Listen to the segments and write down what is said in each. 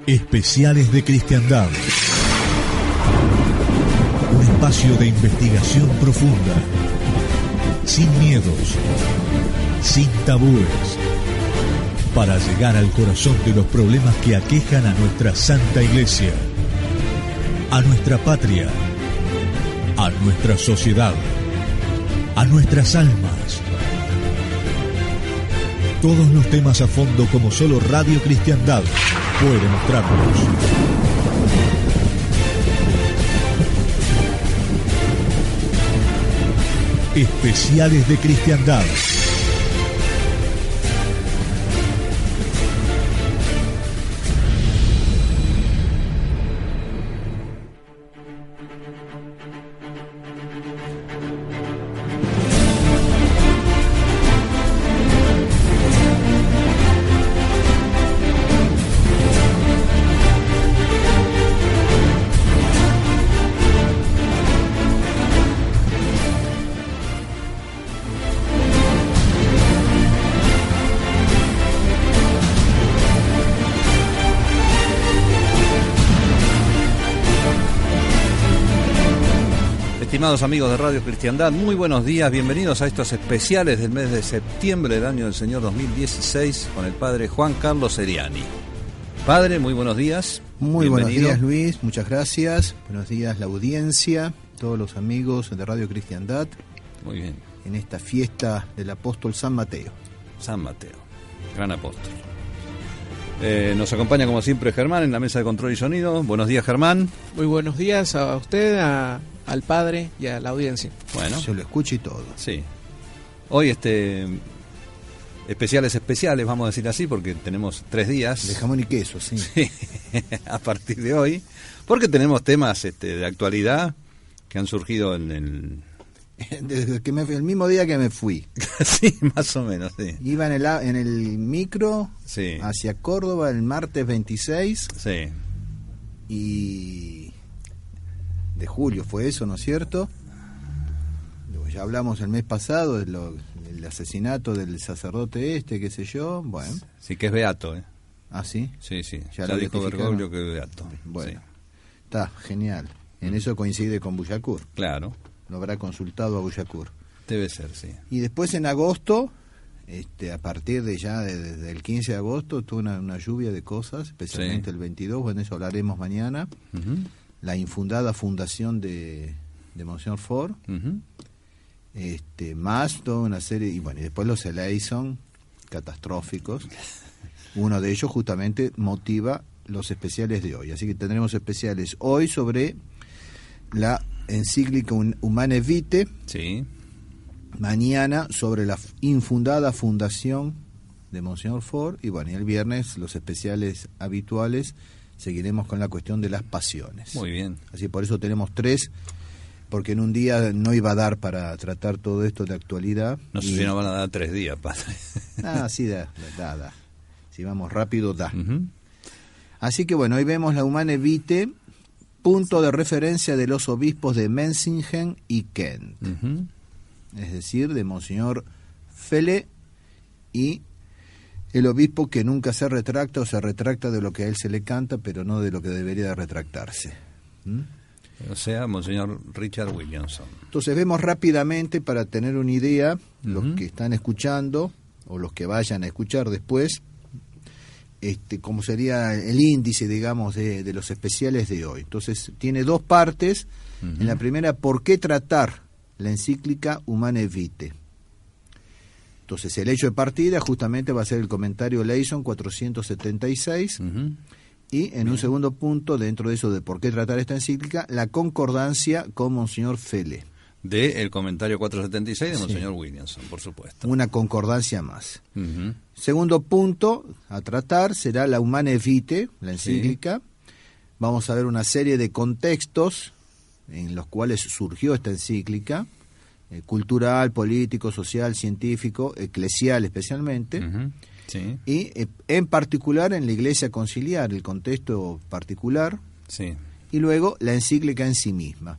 Especiales de Cristiandad. Un espacio de investigación profunda, sin miedos, sin tabúes, para llegar al corazón de los problemas que aquejan a nuestra Santa Iglesia, a nuestra patria, a nuestra sociedad, a nuestras almas. Todos los temas a fondo como solo Radio Cristiandad puede mostrarnos. Especiales de Cristiandad. Estimados amigos de Radio Cristiandad, muy buenos días, bienvenidos a estos especiales del mes de septiembre del año del Señor 2016 con el Padre Juan Carlos Seriani. Padre, muy buenos días. Muy buenos días, Luis, muchas gracias. Buenos días la audiencia, todos los amigos de Radio Cristiandad. Muy bien. En esta fiesta del apóstol San Mateo. San Mateo, gran apóstol. Nos acompaña como siempre Germán en la mesa de control y sonido. Buenos días, Germán. Muy buenos días a usted, al padre y a la audiencia. Bueno, se lo escuche y todo. Sí. Hoy especiales, vamos a decir así, porque tenemos 3 días. De jamón y queso, sí. Sí, a partir de hoy. Porque tenemos temas de actualidad que han surgido en el... Desde que el mismo día que me fui. Sí, más o menos, sí. Iba en el micro, sí, hacia Córdoba el martes 26. Sí. Y... de julio fue eso, ¿no es cierto? Ya hablamos el mes pasado del asesinato del sacerdote qué sé yo, bueno. Sí, que es beato, ¿eh? ¿Ah, sí? Sí. Ya dijo Bergoglio que es beato. Bueno, sí. Está genial. En eso coincide con Bullacur. Claro. Lo habrá consultado a Bullacur. Debe ser, sí. Y después en agosto, a partir desde el 15 de agosto, tuvo una lluvia de cosas, especialmente el 22, bueno, eso hablaremos mañana. Uh-huh. La infundada fundación de Monseñor Ford, uh-huh, más toda una serie, y bueno, y después los Eleison catastróficos. Uno de ellos justamente motiva los especiales de hoy, así que tendremos especiales hoy sobre la encíclica Humane Vitae, sí, mañana sobre la infundada fundación de Monseñor Ford, y bueno, y el viernes los especiales habituales. Seguiremos con la cuestión de las pasiones. Muy bien. Así por eso tenemos 3, porque en un día no iba a dar para tratar todo esto de actualidad. No sé si nos van a dar 3 días, padre. Sí, da. Si vamos rápido, da. Uh-huh. Así que bueno, hoy vemos la Humane Vitae, punto de referencia de los obispos de Menzingen y Kent. Uh-huh. Es decir, de Monseñor Fele y... el obispo que nunca se retracta o se retracta de lo que a él se le canta, pero no de lo que debería de retractarse. O sea, Monseñor Richard Williamson. Entonces vemos rápidamente, para tener una idea, uh-huh, los que están escuchando, o los que vayan a escuchar después, cómo sería el índice, digamos, de los especiales de hoy. Entonces tiene 2 partes. Uh-huh. En la primera, ¿por qué tratar la encíclica Humane Vitae? Entonces, el hecho de partida justamente va a ser el comentario Leison 476, uh-huh, y en un segundo punto, dentro de eso de por qué tratar esta encíclica, la concordancia con Monseñor Fele. El comentario 476 de Monseñor Williamson, por supuesto. Una concordancia más. Uh-huh. Segundo punto a tratar será la Humane Vitae, la encíclica. Sí. Vamos a ver una serie de contextos en los cuales surgió esta encíclica. Cultural, político, social, científico, eclesial especialmente, uh-huh, sí, y en particular en la Iglesia conciliar, el contexto particular, sí, y luego la encíclica en sí misma.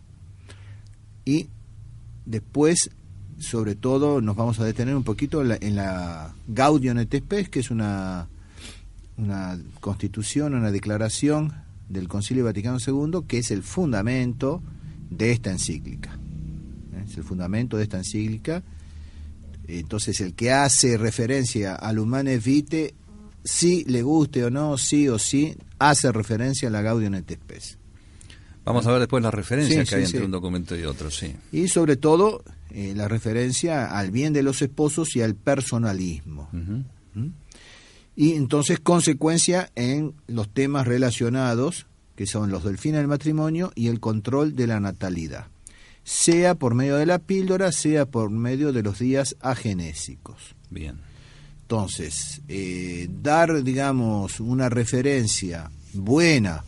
Y después, sobre todo, nos vamos a detener un poquito en la Gaudium et Spes, que es una una constitución, una declaración del Concilio Vaticano II, que es el fundamento de esta encíclica. Es el fundamento de esta encíclica. Entonces, el que hace referencia al Humane Vitae, si le guste o no, sí o sí, hace referencia a la Gaudium et Spes. Vamos a ver después las referencias Sí, que hay sí, entre sí. un documento y otro, sí. Y sobre todo, la referencia al bien de los esposos y al personalismo. Ujú. Y entonces consecuencia en los temas relacionados, que son los del fin del matrimonio y el control de la natalidad, sea por medio de la píldora, sea por medio de los días agenésicos. Bien. Entonces, dar, digamos, una referencia buena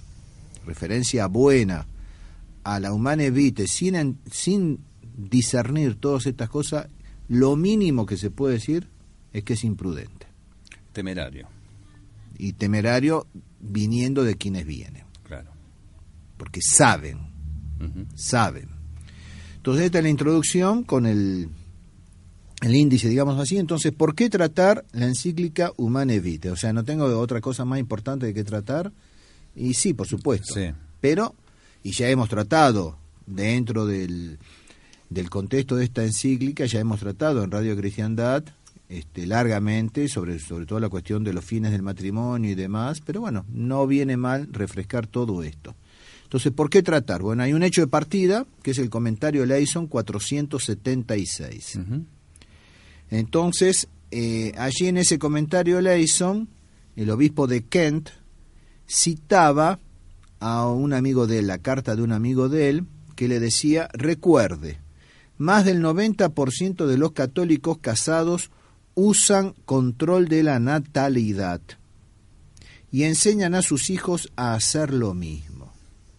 a la Humane Vitae sin discernir todas estas cosas, lo mínimo que se puede decir es que es imprudente. Temerario. Y temerario viniendo de quienes vienen, Claro. porque saben. Entonces, esta es la introducción con el índice, digamos así. Entonces, ¿por qué tratar la encíclica Humane Vitae? O sea, no tengo otra cosa más importante de que tratar. Y sí, por supuesto. Sí. Pero, y ya hemos tratado dentro del contexto de esta encíclica, ya hemos tratado en Radio Cristiandad largamente sobre todo la cuestión de los fines del matrimonio y demás, pero bueno, no viene mal refrescar todo esto. Entonces, ¿por qué tratar? Bueno, hay un hecho de partida, que es el comentario Leyson 476. Ujú. Entonces, allí en ese comentario Leyson, el obispo de Kent citaba a un amigo de él, la carta de un amigo de él, que le decía: recuerde, más del 90% de los católicos casados usan control de la natalidad y enseñan a sus hijos a hacer lo mismo.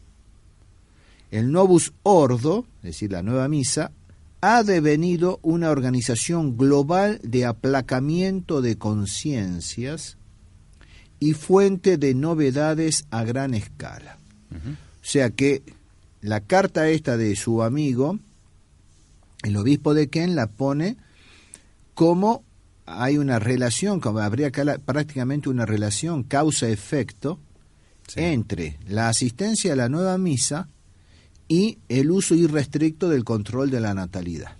El Novus Ordo, es decir, la nueva misa, ha devenido una organización global de aplacamiento de conciencias y fuente de novedades a gran escala. Ujú. O sea que la carta esta de su amigo, el obispo de Kent, la pone como hay una relación, como habría acá prácticamente una relación causa-efecto Sí. entre la asistencia a la nueva misa y el uso irrestricto del control de la natalidad.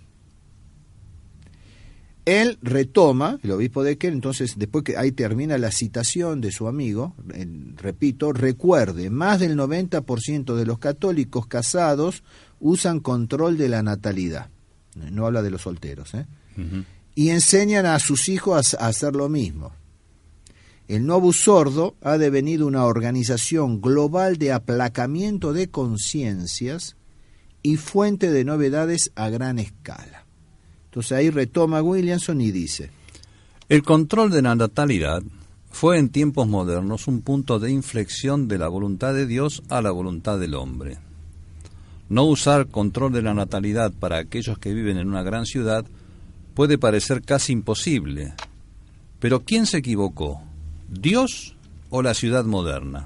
Él retoma, el obispo de Kent, entonces después que ahí termina la citación de su amigo, repito, recuerde, más del 90% de los católicos casados usan control de la natalidad. No habla de los solteros, Ujú. y enseñan a sus hijos a hacer lo mismo. El Novus Ordo ha devenido una organización global de aplacamiento de conciencias y fuente de novedades a gran escala. Entonces ahí retoma Williamson y dice: El control de la natalidad fue en tiempos modernos un punto de inflexión de la voluntad de Dios a la voluntad del hombre. No usar control de la natalidad para aquellos que viven en una gran ciudad puede parecer casi imposible. Pero ¿quién se equivocó? ¿Dios o la ciudad moderna?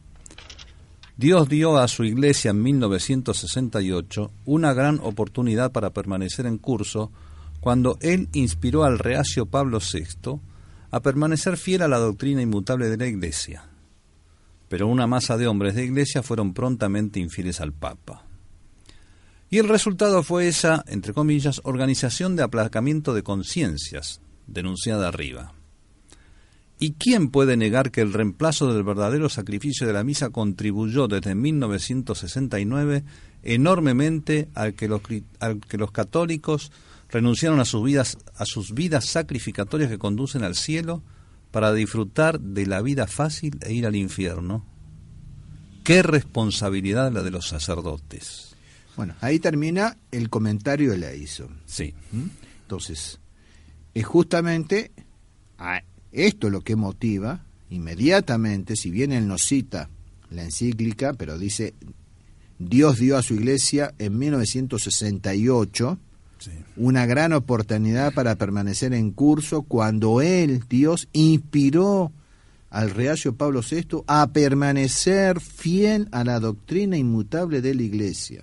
Dios dio a su iglesia en 1968 una gran oportunidad para permanecer en curso cuando Él inspiró al reacio Pablo VI a permanecer fiel a la doctrina inmutable de la iglesia. Pero una masa de hombres de iglesia fueron prontamente infieles al Papa. Y el resultado fue esa, entre comillas, organización de aplacamiento de conciencias, denunciada arriba. ¿Y quién puede negar que el reemplazo del verdadero sacrificio de la misa contribuyó desde 1969 enormemente al que los católicos renunciaron a sus vidas sacrificatorias que conducen al cielo para disfrutar de la vida fácil e ir al infierno? ¡Qué responsabilidad la de los sacerdotes! Bueno, ahí termina el comentario de Leyson. Sí. Entonces, es justamente esto lo que motiva inmediatamente, si bien él nos cita la encíclica, pero dice: Dios dio a su iglesia en 1968 Sí. una gran oportunidad para permanecer en curso cuando él, Dios, inspiró al reacio Pablo VI a permanecer fiel a la doctrina inmutable de la iglesia.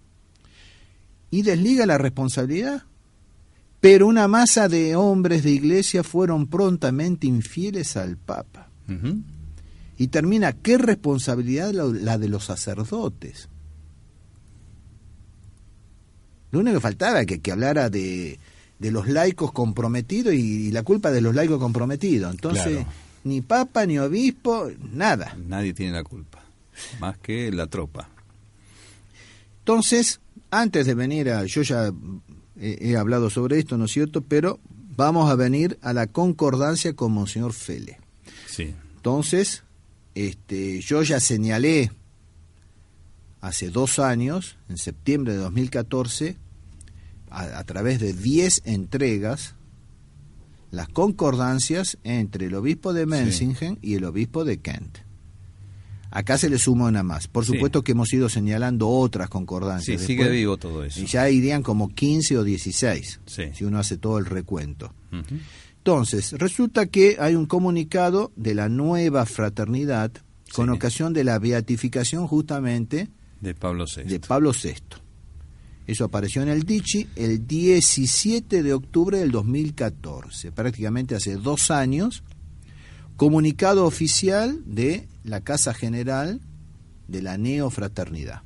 Y desliga la responsabilidad. Pero una masa de hombres de iglesia fueron prontamente infieles al Papa. Y termina, ¿qué responsabilidad la de los sacerdotes? Lo único que faltaba es que hablara de los laicos comprometidos y la culpa de los laicos comprometidos. Entonces, claro, ni papa, ni obispo, nada. Nadie tiene la culpa, más que la tropa. Entonces, antes de venir yo ya he hablado sobre esto, ¿no es cierto? Pero vamos a venir a la concordancia con Monseñor Fele. Sí. Entonces, yo ya señalé hace 2 años, en septiembre de 2014, a través de 10 entregas, las concordancias entre el obispo de Menzingen y el obispo de Kent. Acá se le suma una más. Por supuesto que hemos ido señalando otras concordancias. Sí, sigue vivo todo eso. Y ya irían como 15 o 16, si uno hace todo el recuento. Entonces, resulta que hay un comunicado de la nueva fraternidad con ocasión de la beatificación justamente de Pablo VI. Eso apareció en el Dichi el 17 de octubre del 2014, prácticamente hace 2 años, comunicado oficial de la Casa General de la Neofraternidad,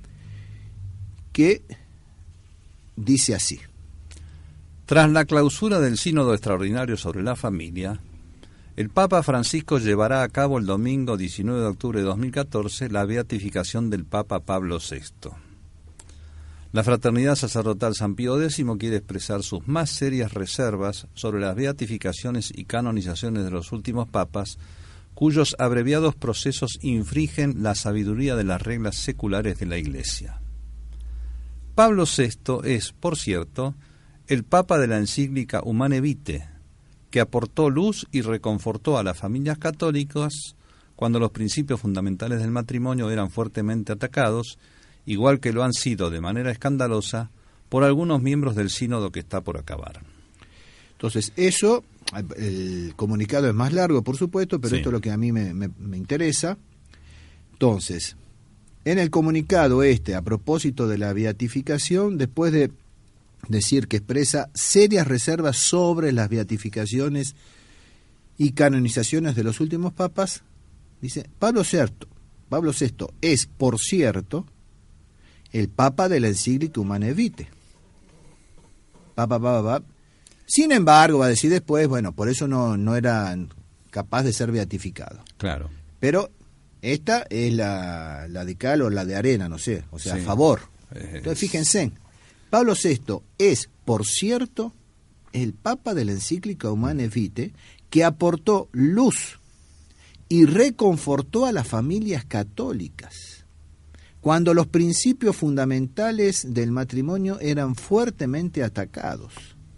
que dice así. Tras la clausura del Sínodo Extraordinario sobre la Familia, el Papa Francisco llevará a cabo el domingo 19 de octubre de 2014 la beatificación del Papa Pablo VI. La Fraternidad Sacerdotal San Pío X quiere expresar sus más serias reservas sobre las beatificaciones y canonizaciones de los últimos papas, cuyos abreviados procesos infringen la sabiduría de las reglas seculares de la Iglesia. Pablo VI es, por cierto, el Papa de la encíclica Humane Vitae, que aportó luz y reconfortó a las familias católicas cuando los principios fundamentales del matrimonio eran fuertemente atacados, igual que lo han sido de manera escandalosa por algunos miembros del sínodo que está por acabar. Entonces, eso, el comunicado es más largo, por supuesto, pero esto es lo que a mí me interesa. Entonces, en el comunicado a propósito de la beatificación, después de decir que expresa serias reservas sobre las beatificaciones y canonizaciones de los últimos papas, dice, Pablo VI es, por cierto, el Papa de la encíclica Humane Vitae. Sin embargo, va a decir después, bueno, por eso no era capaz de ser beatificado. Claro. Pero esta es la de cal o la de arena, no sé, o sea, a favor. Entonces, fíjense, Pablo VI es, por cierto, el Papa de la encíclica Humane Vitae, que aportó luz y reconfortó a las familias católicas cuando los principios fundamentales del matrimonio eran fuertemente atacados.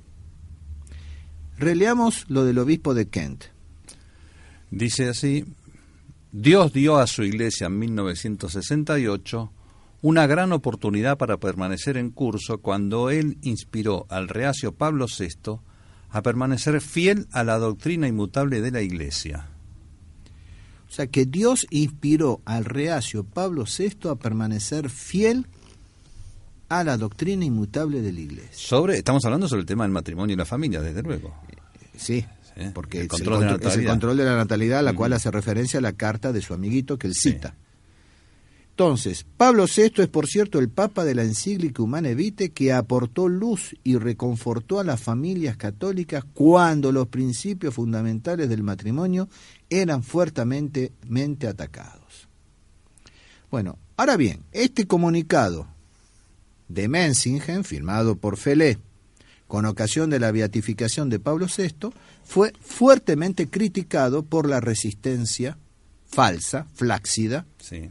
Releamos lo del obispo de Kent. Dice así: Dios dio a su iglesia en 1968 una gran oportunidad para permanecer en curso cuando él inspiró al reacio Pablo VI a permanecer fiel a la doctrina inmutable de la Iglesia. O sea, que Dios inspiró al reacio Pablo VI a permanecer fiel a la doctrina inmutable de la Iglesia. Estamos hablando sobre el tema del matrimonio y la familia, desde luego. Sí, porque el control es el control de la natalidad, a la cual hace referencia a la carta de su amiguito que él cita. Entonces, Pablo VI es, por cierto, el Papa de la encíclica Humane Vitae, que aportó luz y reconfortó a las familias católicas cuando los principios fundamentales del matrimonio eran fuertemente atacados. Bueno, ahora bien, este comunicado de Menzingen, firmado por Fele, con ocasión de la beatificación de Pablo VI, fue fuertemente criticado por la resistencia falsa, flácida,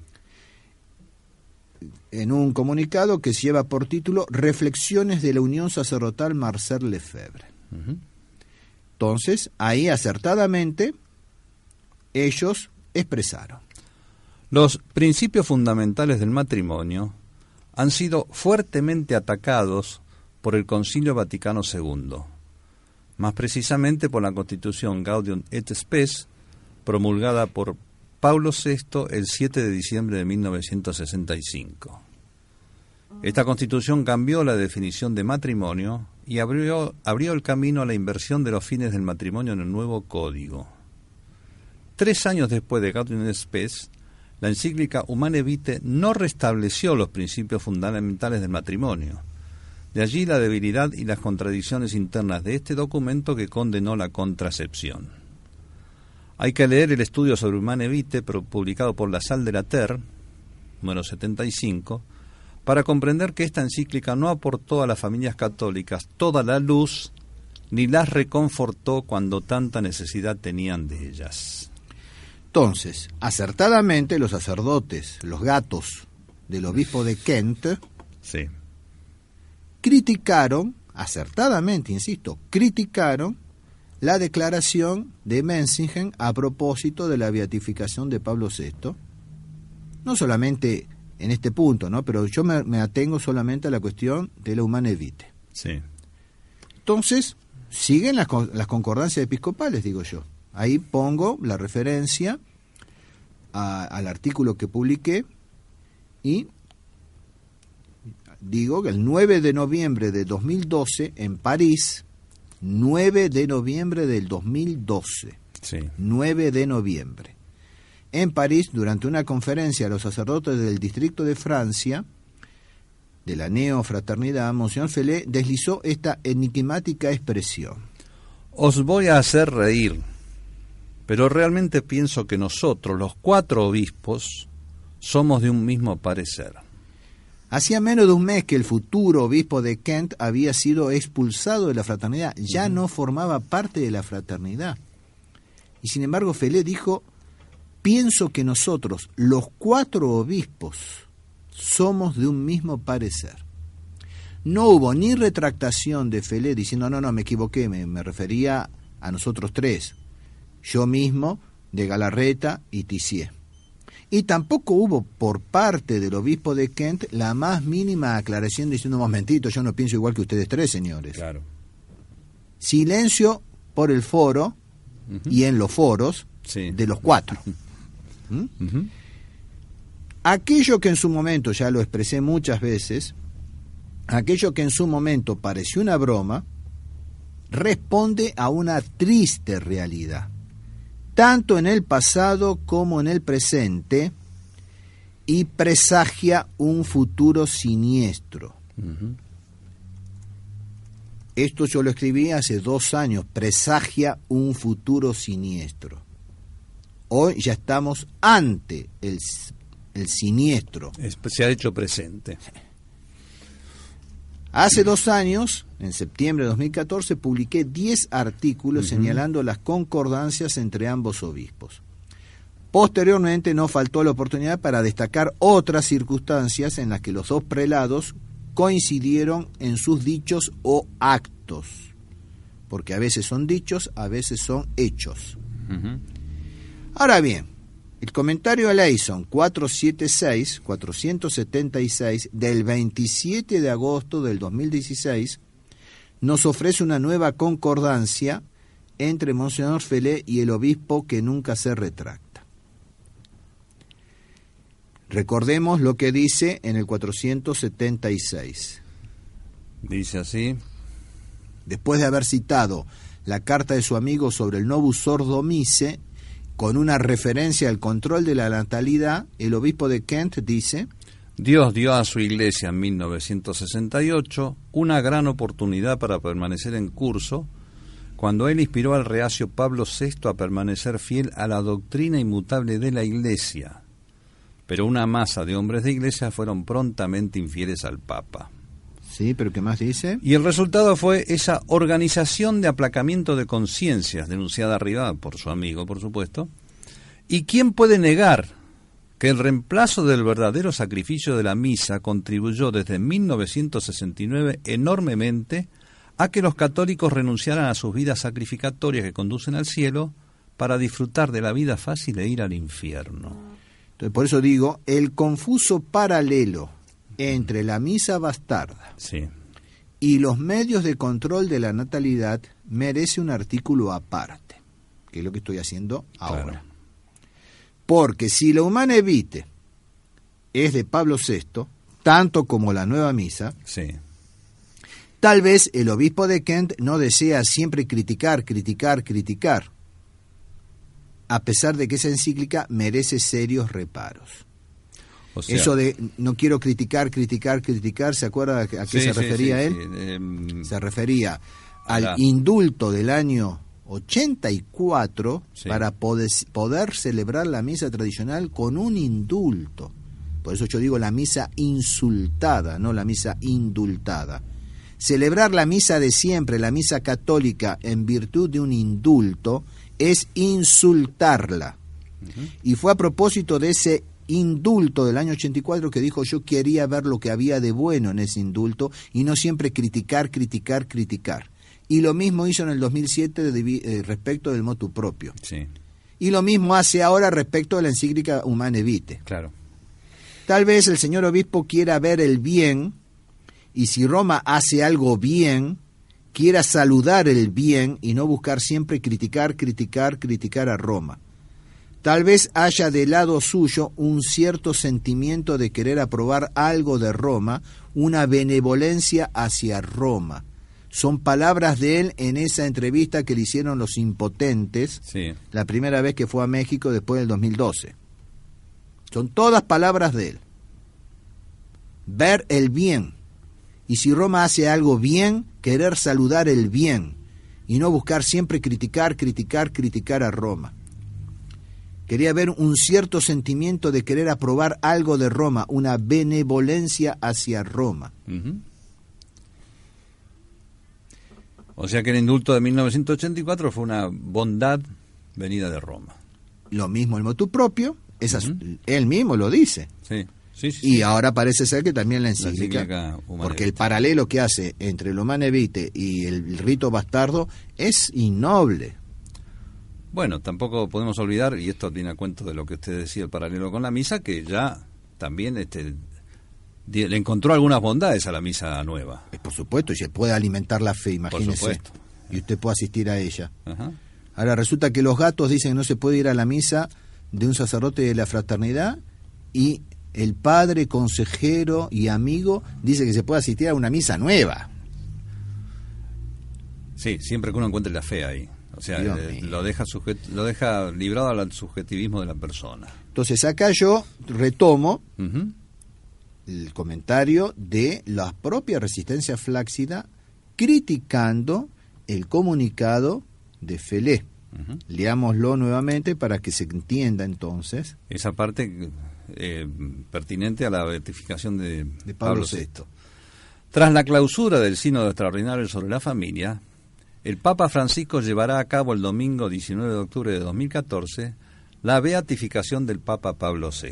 en un comunicado que lleva por título Reflexiones de la Unión Sacerdotal Marcel Lefebvre. Entonces, ahí acertadamente ellos expresaron: los principios fundamentales del matrimonio han sido fuertemente atacados por el Concilio Vaticano II, más precisamente por la Constitución Gaudium et Spes, promulgada por Pablo VI el 7 de diciembre de 1965. Esta Constitución cambió la definición de matrimonio y abrió el camino a la inversión de los fines del matrimonio en el nuevo Código. 3 años después de Gaudium et Spes, la encíclica Humane Vitae no restableció los principios fundamentales del matrimonio. De allí la debilidad y las contradicciones internas de este documento que condenó la contracepción. Hay que leer el estudio sobre Humane Vitae publicado por La Salle de la Terre, número 75, para comprender que esta encíclica no aportó a las familias católicas toda la luz ni las reconfortó cuando tanta necesidad tenían de ellas. Entonces, acertadamente los sacerdotes, los gatos del obispo de Kent, sí, criticaron, acertadamente, insisto, criticaron la declaración de Menzingen a propósito de la beatificación de Pablo VI. No solamente en este punto, ¿no? Pero yo me atengo solamente a la cuestión de la Humane Vitae. Sí. Entonces, siguen las concordancias episcopales, digo yo. Ahí pongo la referencia al artículo que publiqué y digo que el 9 de noviembre de 2012 en París, 9 de noviembre del 2012, sí, 9 de noviembre, en París, durante una conferencia a los sacerdotes del distrito de Francia, de la neofraternidad, Monseñor Felé deslizó esta enigmática expresión. Os voy a hacer reír, pero realmente pienso que nosotros, los 4 obispos, somos de un mismo parecer. Hacía menos de un mes que el futuro obispo de Kent había sido expulsado de la fraternidad, ya no formaba parte de la fraternidad. Y sin embargo Felé dijo: pienso que nosotros, los 4 obispos, somos de un mismo parecer. No hubo ni retractación de Felé diciendo no, me equivoqué, me refería a nosotros 3, yo mismo, de Galarreta y Tissier. Y tampoco hubo por parte del obispo de Kent la más mínima aclaración diciendo un momentito, yo no pienso igual que ustedes 3, señores. Claro. Silencio por el foro y en los foros, sí, de los 4. Aquello que en su momento, ya lo expresé muchas veces, aquello que en su momento pareció una broma, responde a una triste realidad, tanto en el pasado como en el presente, y presagia un futuro siniestro. Esto yo lo escribí hace 2 años, presagia un futuro siniestro. Hoy ya estamos ante el siniestro. Se ha hecho presente. Hace 2 años, en septiembre de 2014, publiqué 10 artículos señalando las concordancias entre ambos obispos. Posteriormente no faltó la oportunidad para destacar otras circunstancias en las que los 2 prelados coincidieron en sus dichos o actos, porque a veces son dichos, a veces son hechos. Ahora bien, el comentario a Leison 476 del 27 de agosto del 2016 nos ofrece una nueva concordancia entre Monseñor Felé y el obispo que nunca se retracta. Recordemos lo que dice en el 476. Dice así: después de haber citado la carta de su amigo sobre el Novus Ordo Missae, con una referencia al control de la natalidad, el obispo de Kent dice: Dios dio a su iglesia en 1968 una gran oportunidad para permanecer en curso, cuando él inspiró al reacio Pablo VI a permanecer fiel a la doctrina inmutable de la iglesia. Pero una masa de hombres de iglesia fueron prontamente infieles al Papa. Sí, pero ¿qué más dice? Y el resultado fue esa organización de aplacamiento de conciencias, denunciada arriba por su amigo, por supuesto. ¿Y quién puede negar que el reemplazo del verdadero sacrificio de la misa contribuyó desde 1969 enormemente a que los católicos renunciaran a sus vidas sacrificatorias que conducen al cielo para disfrutar de la vida fácil e ir al infierno? Entonces, por eso digo, el confuso paralelo entre la misa bastarda, sí, y los medios de control de la natalidad merece un artículo aparte, que es lo que estoy haciendo ahora. Claro. Porque si la Humane Vitae es de Pablo VI, tanto como la nueva misa, sí, tal vez el obispo de Kent no desea siempre criticar, a pesar de que esa encíclica merece serios reparos. O sea, eso de no quiero criticar, ¿se acuerda a qué se refería él? Se refería al indulto del año 84 para poder celebrar la misa tradicional con un indulto. Por eso yo digo la misa insultada, no la misa indultada. Celebrar la misa de siempre, la misa católica, en virtud de un indulto, es insultarla. Y fue a propósito de ese indulto del año 84 que dijo: yo quería ver lo que había de bueno en ese indulto y no siempre criticar. Y lo mismo hizo en el 2007 respecto del motu propio. Sí. Y lo mismo hace ahora respecto de la encíclica Humane Vitae. Claro. Tal vez el señor obispo quiera ver el bien, y si Roma hace algo bien, quiera saludar el bien y no buscar siempre criticar a Roma. Tal vez haya de lado suyo un cierto sentimiento de querer aprobar algo de Roma, una benevolencia hacia Roma. Son palabras de él en esa entrevista que le hicieron los impotentes, la primera vez que fue a México después del 2012. Son todas palabras de él. Ver el bien. Y si Roma hace algo bien, querer saludar el bien. Y no buscar siempre criticar a Roma. Quería ver un cierto sentimiento de querer aprobar algo de Roma, una benevolencia hacia Roma. O sea que el indulto de 1984 fue una bondad venida de Roma. Lo mismo el motu propio, él mismo lo dice. Sí. Y ahora parece ser que también la encíclica porque el paralelo que hace entre el Humane Vitae y el rito bastardo es innoble. Bueno, tampoco podemos olvidar, y esto viene a cuento de lo que usted decía, el paralelo con la misa, que ya también le encontró algunas bondades a la misa nueva. Por supuesto, y se puede alimentar la fe, imagínese. Por supuesto. Y usted puede asistir a ella. Ajá. Ahora resulta que los gatos dicen que no se puede ir a la misa de un sacerdote de la fraternidad, y el padre, consejero y amigo dice que se puede asistir a una misa nueva. Sí, siempre que uno encuentre la fe ahí. O sea, lo deja librado al subjetivismo de la persona. Entonces acá yo retomo el comentario de la propia Resistencia Flácida criticando el comunicado de Felé. Leámoslo nuevamente para que se entienda entonces. Esa parte pertinente a la beatificación de Pablo VI. Tras la clausura del Sínodo Extraordinario sobre la Familia, el Papa Francisco llevará a cabo el domingo 19 de octubre de 2014 la beatificación del Papa Pablo VI.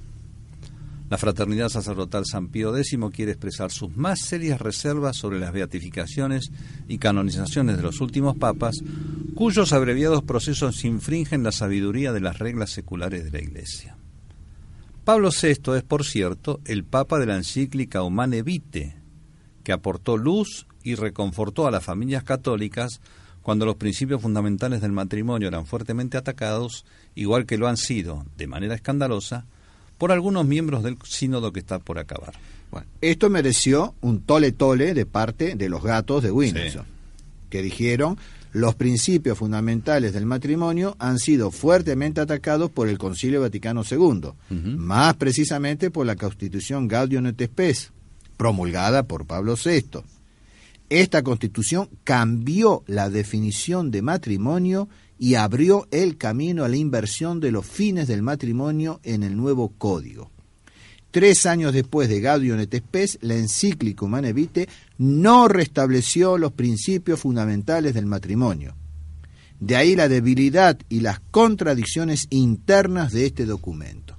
La Fraternidad Sacerdotal San Pío X quiere expresar sus más serias reservas sobre las beatificaciones y canonizaciones de los últimos papas, cuyos abreviados procesos infringen la sabiduría de las reglas seculares de la Iglesia. Pablo VI es, por cierto, el Papa de la encíclica Humane Vitae, que aportó luz y reconfortó a las familias católicas cuando los principios fundamentales del matrimonio eran fuertemente atacados, igual que lo han sido, de manera escandalosa, por algunos miembros del sínodo que está por acabar. Bueno, esto mereció un tole-tole de parte de los gatos de Windsor, que dijeron: los principios fundamentales del matrimonio han sido fuertemente atacados por el Concilio Vaticano II, más precisamente por la Constitución Gaudium et Spes, promulgada por Pablo VI. Esta Constitución cambió la definición de matrimonio y abrió el camino a la inversión de los fines del matrimonio en el nuevo Código. 3 años después de Gaudium et Spes, la encíclica Humane Vitae no restableció los principios fundamentales del matrimonio. De ahí la debilidad y las contradicciones internas de este documento.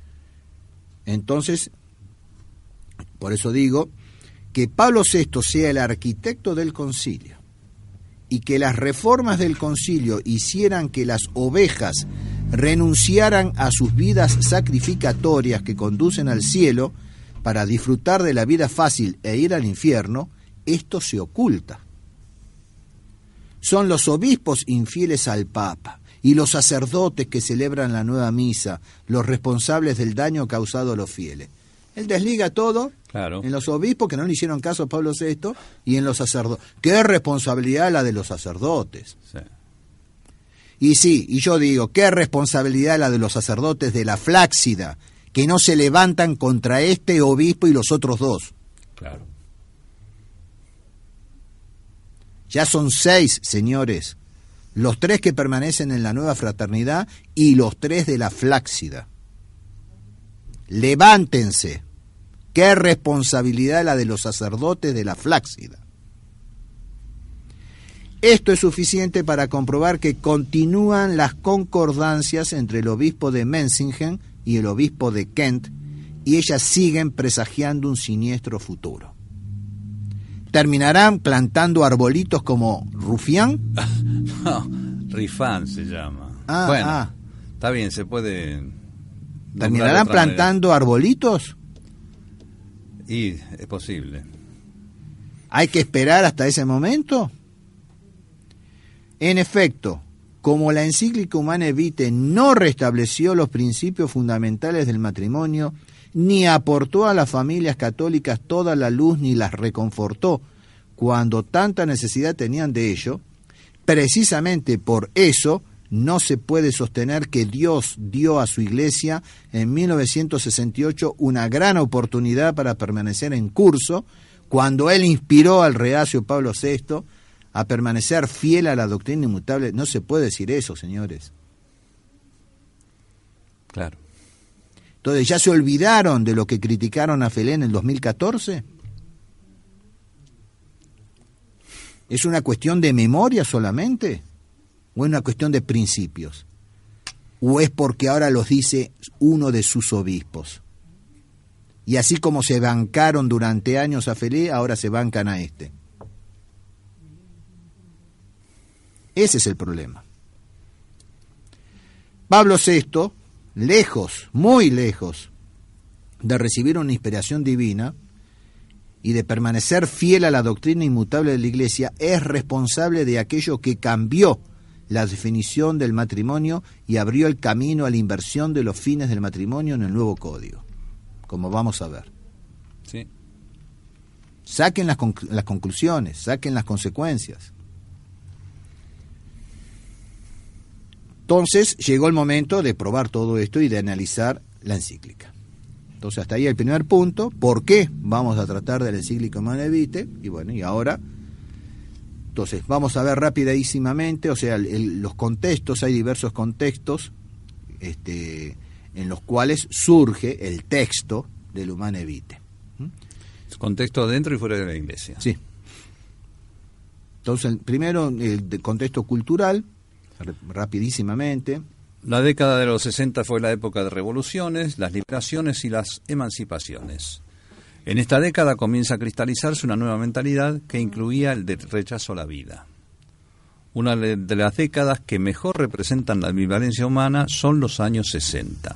Entonces, por eso digo que Pablo VI sea el arquitecto del concilio y que las reformas del concilio hicieran que las ovejas renunciaran a sus vidas sacrificatorias que conducen al cielo para disfrutar de la vida fácil e ir al infierno, esto se oculta. Son los obispos infieles al Papa y los sacerdotes que celebran la nueva misa los responsables del daño causado a los fieles. Él desliga todo en los obispos que no le hicieron caso a Pablo VI y en los sacerdotes. ¡Qué responsabilidad la de los sacerdotes! Sí. Y sí, y yo digo, qué responsabilidad la de los sacerdotes de la Flácida, que no se levantan contra este obispo y los otros dos. Claro. Ya son 6, señores, los 3 que permanecen en la nueva fraternidad y los 3 de la Flácida. Levántense. Qué responsabilidad la de los sacerdotes de la Flácida. Esto es suficiente para comprobar que continúan las concordancias entre el obispo de Menzingen y el obispo de Kent, y ellas siguen presagiando un siniestro futuro. ¿Terminarán plantando arbolitos como Rufián? No, Rifán se llama. Está bien, se puede... ¿Terminarán plantando arbolitos? Y es posible. ¿Hay que esperar hasta ese momento? En efecto, como la encíclica Humanae Vitae no restableció los principios fundamentales del matrimonio, ni aportó a las familias católicas toda la luz ni las reconfortó cuando tanta necesidad tenían de ello, precisamente por eso no se puede sostener que Dios dio a su Iglesia en 1968 una gran oportunidad para permanecer en curso, cuando Él inspiró al reacio Pablo VI a permanecer fiel a la doctrina inmutable. No se puede decir eso, señores. Claro. Entonces, ¿ya se olvidaron de lo que criticaron a Felé en el 2014? ¿Es una cuestión de memoria solamente? ¿O es una cuestión de principios? ¿O es porque ahora los dice uno de sus obispos? Y así como se bancaron durante años a Felé, ahora se bancan a este. Ese es el problema. Pablo VI, lejos, muy lejos, de recibir una inspiración divina y de permanecer fiel a la doctrina inmutable de la Iglesia, es responsable de aquello que cambió la definición del matrimonio y abrió el camino a la inversión de los fines del matrimonio en el nuevo código, como vamos a ver. Sí. Saquen las conclusiones, saquen las consecuencias. Entonces llegó el momento de probar todo esto y de analizar la encíclica. Entonces hasta ahí el primer punto. ¿Por qué vamos a tratar de la encíclica Humanae Vitae? Y bueno, y ahora, entonces vamos a ver rapidísimamente, o sea, los contextos. Hay diversos contextos en los cuales surge el texto del Humanae Vitae. Contexto dentro y fuera de la Iglesia. Sí. Entonces, primero, el contexto cultural, rapidísimamente. La década de los 60 fue la época de revoluciones, las liberaciones y las emancipaciones. En esta década comienza a cristalizarse una nueva mentalidad que incluía el rechazo a la vida. Una de las décadas que mejor representan la ambivalencia humana son los años 60.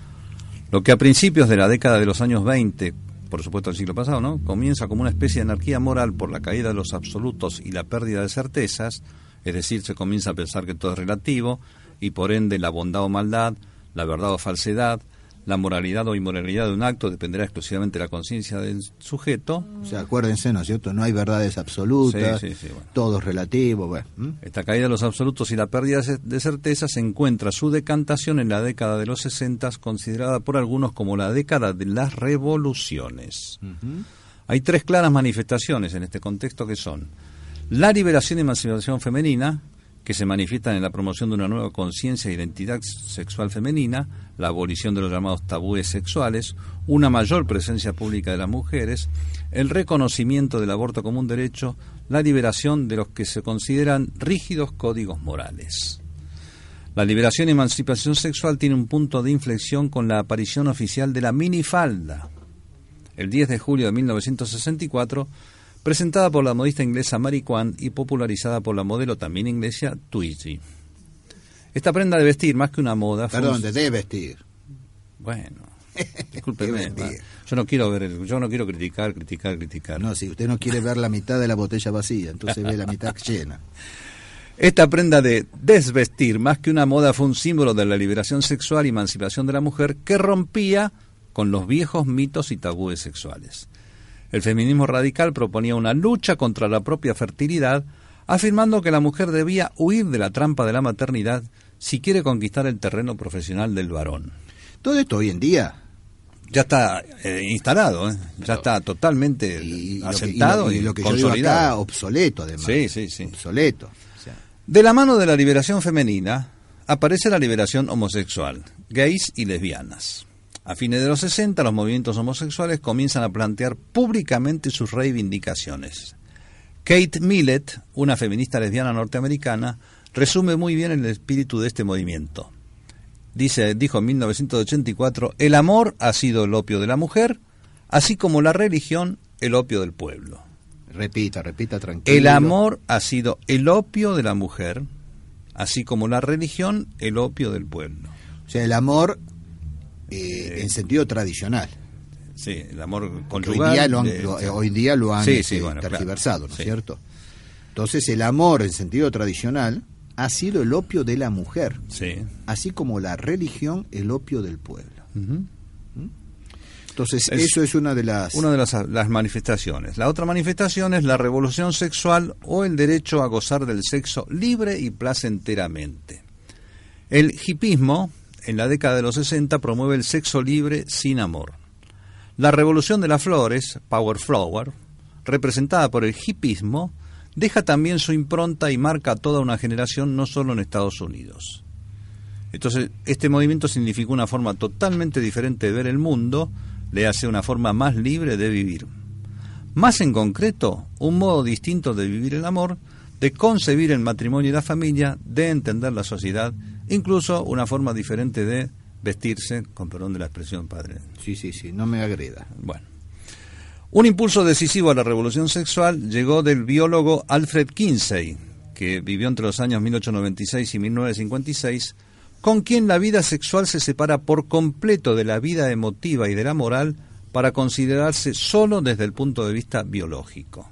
Lo que a principios de la década de los años 20, por supuesto el siglo pasado, ¿no?, comienza como una especie de anarquía moral por la caída de los absolutos y la pérdida de certezas, es decir, se comienza a pensar que todo es relativo y por ende la bondad o maldad, la verdad o falsedad, la moralidad o inmoralidad de un acto dependerá exclusivamente de la conciencia del sujeto. O sea, acuérdense, ¿no es cierto? No hay verdades absolutas, bueno. Todo es relativo. Bueno. Esta caída de los absolutos y la pérdida de certezas encuentra su decantación en la década de los 60, considerada por algunos como la década de las revoluciones. Hay tres claras manifestaciones en este contexto que son la liberación y emancipación femenina, que se manifiestan en la promoción de una nueva conciencia e identidad sexual femenina, la abolición de los llamados tabúes sexuales, una mayor presencia pública de las mujeres, el reconocimiento del aborto como un derecho, la liberación de los que se consideran rígidos códigos morales. La liberación y emancipación sexual tiene un punto de inflexión con la aparición oficial de la minifalda. El 10 de julio de 1964, presentada por la modista inglesa Mary Quant y popularizada por la modelo también inglesa Tweety. Esta prenda de vestir, más que una moda... de vestir. Bueno, discúlpeme. Yo no quiero criticar. No, si usted no quiere ver la mitad de la botella vacía, entonces ve la mitad llena. Esta prenda de desvestir, más que una moda, fue un símbolo de la liberación sexual y emancipación de la mujer que rompía con los viejos mitos y tabúes sexuales. El feminismo radical proponía una lucha contra la propia fertilidad afirmando que la mujer debía huir de la trampa de la maternidad si quiere conquistar el terreno profesional del varón. Todo esto hoy en día Ya está instalado, ya está totalmente asentado y lo que consolidado. yo digo acá, obsoleto además. Sí. Obsoleto. O sea, De la mano de la liberación femenina aparece la liberación homosexual, gays y lesbianas. A fines de los 60, los movimientos homosexuales comienzan a plantear públicamente sus reivindicaciones. Kate Millett, una feminista lesbiana norteamericana, resume muy bien el espíritu de este movimiento. Dijo en 1984, el amor ha sido el opio de la mujer, así como la religión el opio del pueblo. repita tranquilo. El amor ha sido el opio de la mujer, así como la religión el opio del pueblo. O sea, el amor en sentido tradicional. Sí, el amor Porque conyugal. hoy día lo han bueno, tergiversado, claro. ¿no es Sí. cierto? Entonces el amor en sentido tradicional ha sido el opio de la mujer, Sí. así como la religión el opio del pueblo. Ujú. Entonces Es eso es una de las las manifestaciones. La otra manifestación es la revolución sexual o el derecho a gozar del sexo libre y placenteramente. El hipismo, en la década de los 60, promueve el sexo libre sin amor. La revolución de las flores, Power Flower, representada por el hipismo, deja también su impronta y marca a toda una generación, no solo en Estados Unidos. Entonces, este movimiento significó una forma totalmente diferente de ver el mundo, le hace una forma más libre de vivir. Más en concreto, un modo distinto de vivir el amor, de concebir el matrimonio y la familia, de entender la sociedad, incluso una forma diferente de vestirse, con perdón de la expresión, padre. Sí, no me agreda. Bueno. Un impulso decisivo a la revolución sexual llegó del biólogo Alfred Kinsey, que vivió entre los años 1896 y 1956, con quien la vida sexual se separa por completo de la vida emotiva y de la moral para considerarse solo desde el punto de vista biológico.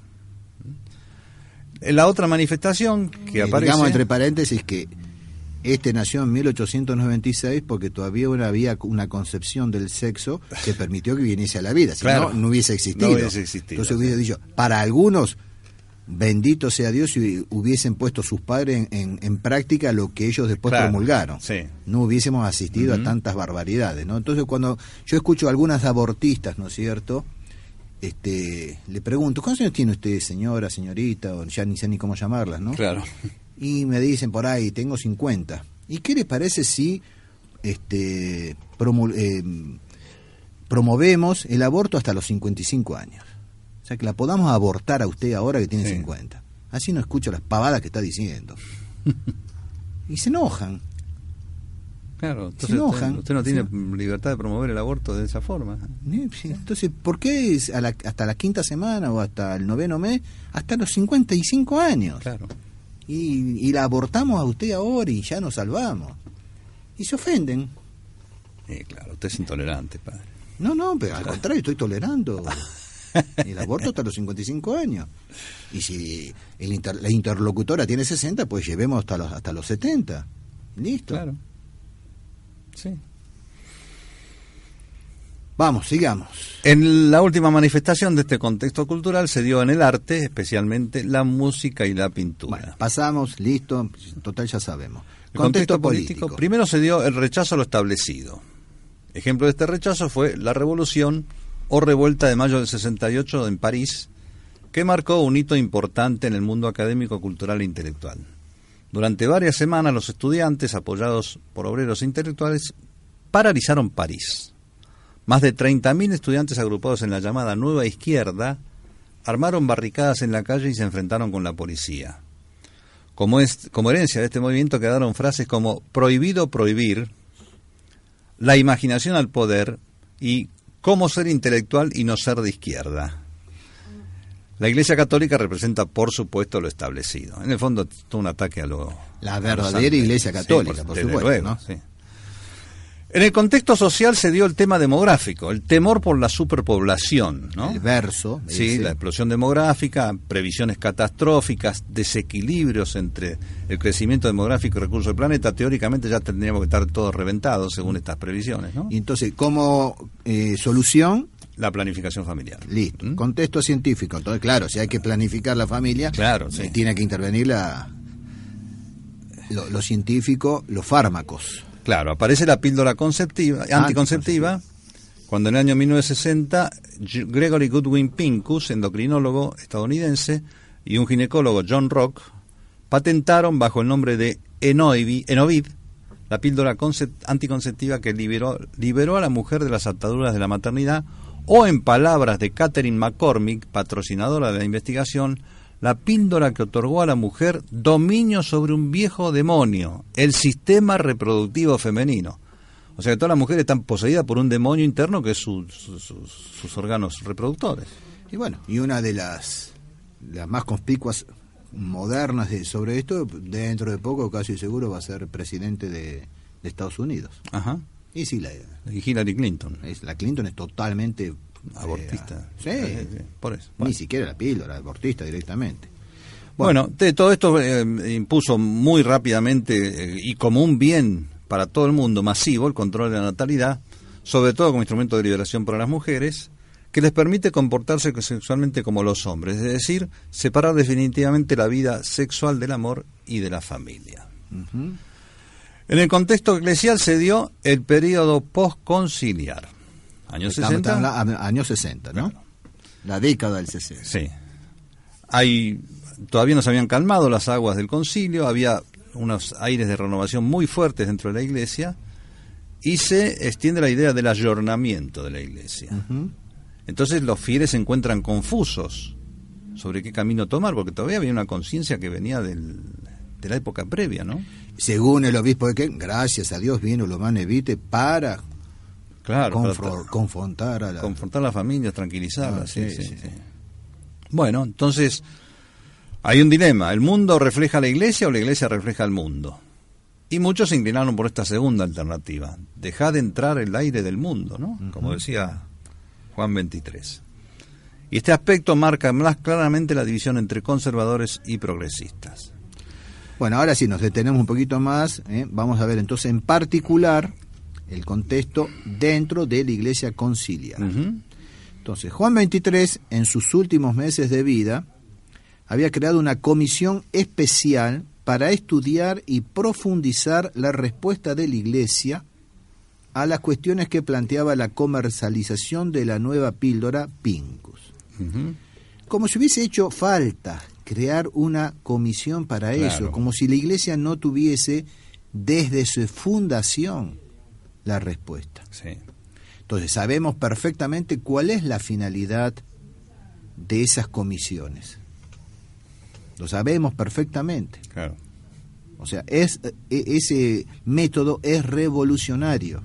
La otra manifestación que aparece... Digamos entre paréntesis que este nació en 1896 porque todavía había una concepción del sexo que permitió que viniese a la vida, si Claro, no hubiese existido. no hubiese existido, Entonces hubiese dicho, para algunos, bendito sea Dios si hubiesen puesto sus padres en práctica lo que ellos después Claro, promulgaron. sí. No hubiésemos asistido a tantas barbaridades, ¿no? Entonces cuando yo escucho a algunas abortistas, ¿no es cierto?, le pregunto, ¿cuántos años tiene usted, señora, señorita, o ya ni sé ni cómo llamarlas, ¿no? Claro. Y me dicen por ahí, tengo 50. ¿Y qué le parece si promovemos el aborto hasta los 55 años? O sea, que la podamos abortar a usted ahora que tiene 50. Así no escucho las pavadas que está diciendo. Y se enojan. Claro, entonces se enojan. usted no tiene libertad de promover el aborto de esa forma. Entonces, ¿por qué hasta la quinta semana o hasta el 9º mes? Hasta los 55 años. Claro. Y la abortamos a usted ahora y ya nos salvamos. Y se ofenden. Claro, usted es intolerante, padre. No, pero al contrario, estoy tolerando el aborto hasta los 55 años. Y si la interlocutora tiene 60, pues llevemos hasta los 70. Listo. Claro. Sí. Vamos, sigamos. En la última manifestación de este contexto cultural se dio en el arte, especialmente la música y la pintura. Bueno, pasamos, listo, total ya sabemos. El contexto político. Primero se dio el rechazo a lo establecido. Ejemplo de este rechazo fue la revolución o revuelta de mayo del 68 en París, que marcó un hito importante en el mundo académico, cultural e intelectual. Durante varias semanas los estudiantes, apoyados por obreros intelectuales, paralizaron París. Más de 30.000 estudiantes agrupados en la llamada Nueva Izquierda armaron barricadas en la calle y se enfrentaron con la policía. Como herencia de este movimiento quedaron frases como prohibido prohibir, la imaginación al poder y cómo ser intelectual y no ser de izquierda. La Iglesia Católica representa, por supuesto, lo establecido. En el fondo, todo un ataque a la verdadera Iglesia Católica, por supuesto, luego, ¿no? Sí. En el contexto social se dio el tema demográfico, el temor por la superpoblación, ¿no? El verso. Sí, la explosión demográfica, previsiones catastróficas, desequilibrios entre el crecimiento demográfico y recursos del planeta. Teóricamente ya tendríamos que estar todos reventados según estas previsiones, ¿no? Y entonces, como solución, la planificación familiar. Listo. Contexto científico. Entonces, claro, si hay que planificar la familia, claro, sí. Tiene que intervenir lo científico, los fármacos. Claro, aparece la píldora anticonceptiva, cuando en el año 1960 Gregory Goodwin Pincus, endocrinólogo estadounidense, y un ginecólogo, John Rock, patentaron bajo el nombre de Enovid la píldora anticonceptiva que liberó a la mujer de las ataduras de la maternidad, o en palabras de Catherine McCormick, patrocinadora de la investigación, la píldora que otorgó a la mujer dominio sobre un viejo demonio, el sistema reproductivo femenino. O sea que todas las mujeres están poseídas por un demonio interno que es sus órganos reproductores. Y bueno, y una de las más conspicuas modernas sobre esto, dentro de poco casi seguro va a ser presidente de Estados Unidos. Ajá. Y sí, y Hillary Clinton. La Clinton es totalmente abortista. Sí, por eso. Ni siquiera la píldora, abortista directamente. Bueno, todo esto impuso muy rápidamente y como un bien para todo el mundo masivo el control de la natalidad, sobre todo como instrumento de liberación para las mujeres, que les permite comportarse sexualmente como los hombres, es decir, separar definitivamente la vida sexual del amor y de la familia. Uh-huh. En el contexto eclesial se dio el periodo postconciliar. Años 60. Años 60, ¿no? Claro. La década del 60. Sí. Todavía no se habían calmado las aguas del concilio, había unos aires de renovación muy fuertes dentro de la iglesia, y se extiende la idea del ayornamiento de la iglesia. Uh-huh. Entonces los fieles se encuentran confusos sobre qué camino tomar, porque todavía había una conciencia que venía de la época previa, ¿no? Según el obispo de Kent, gracias a Dios vino Lomán Evite para confrontar a las familias, tranquilizarlas. Sí. Bueno, entonces hay un dilema: ¿el mundo refleja a la iglesia o la iglesia refleja al mundo? Y muchos se inclinaron por esta segunda alternativa: dejad de entrar el aire del mundo, ¿no? Uh-huh. Como decía Juan 23. Y este aspecto marca más claramente la división entre conservadores y progresistas. Bueno, ahora sí nos detenemos un poquito más, vamos a ver entonces en particular el contexto dentro de la iglesia conciliar. Uh-huh. Entonces, Juan 23, en sus últimos meses de vida, había creado una comisión especial para estudiar y profundizar la respuesta de la iglesia a las cuestiones que planteaba la comercialización de la nueva píldora Pincus. Uh-huh. Como si hubiese hecho falta crear una comisión para eso, como si la iglesia no tuviese desde su fundación la respuesta. Sí. Entonces sabemos perfectamente cuál es la finalidad de esas comisiones. Lo sabemos perfectamente. Claro. O sea, ese método es revolucionario.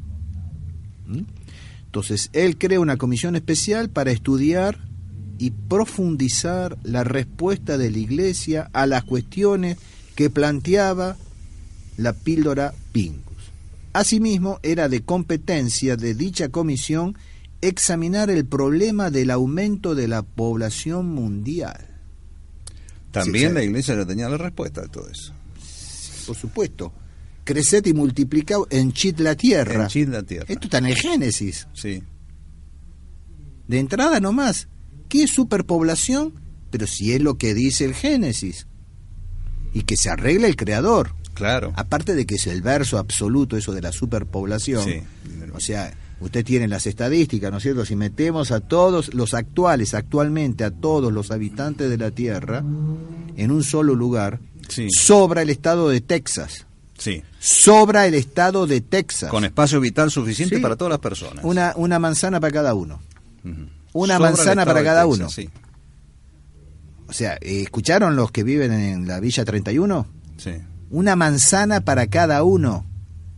Entonces, él crea una comisión especial para estudiar y profundizar la respuesta de la iglesia a las cuestiones que planteaba la píldora Pincus. Asimismo, era de competencia de dicha comisión examinar el problema del aumento de la población mundial. También la iglesia ya tenía la respuesta de todo eso. Por supuesto. Creced y multiplicaos, henchid la tierra. Henchid la tierra. Esto está en el Génesis. Sí. De entrada nomás. ¿Qué es superpoblación? Pero si es lo que dice el Génesis. Y que se arregle el Creador. Claro. Aparte de que es el verso absoluto eso de la superpoblación. Sí. O sea, usted tiene las estadísticas, ¿no es cierto? Si metemos a todos los actualmente a todos los habitantes de la Tierra en un solo lugar, sí, sobra el estado de Texas. Sí. Sobra el estado de Texas. Con espacio vital suficiente, sí, para todas las personas. Una manzana para cada uno. Uh-huh. Una manzana para cada uno. Sí. O sea, ¿escucharon los que viven en la Villa 31? Sí. Una manzana para cada uno.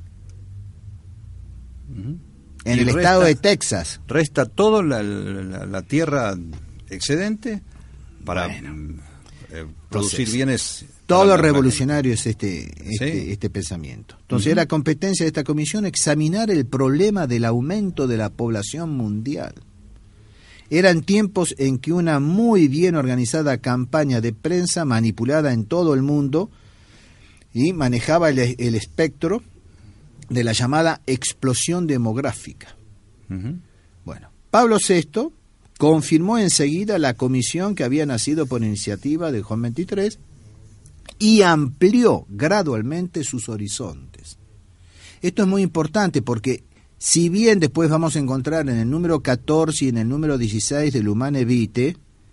Uh-huh. En el estado de Texas. Resta toda la tierra excedente para producir entonces, bienes. Todo revolucionario es este pensamiento. Entonces, era competencia de esta comisión examinar el problema del aumento de la población mundial. Eran tiempos en que una muy bien organizada campaña de prensa manipulada en todo el mundo y manejaba el espectro de la llamada explosión demográfica. Uh-huh. Bueno, Pablo VI confirmó enseguida la comisión que había nacido por iniciativa de Juan XXIII y amplió gradualmente sus horizontes. Esto es muy importante porque si bien después vamos a encontrar en el número 14 y en el número 16 del Humane Vitae,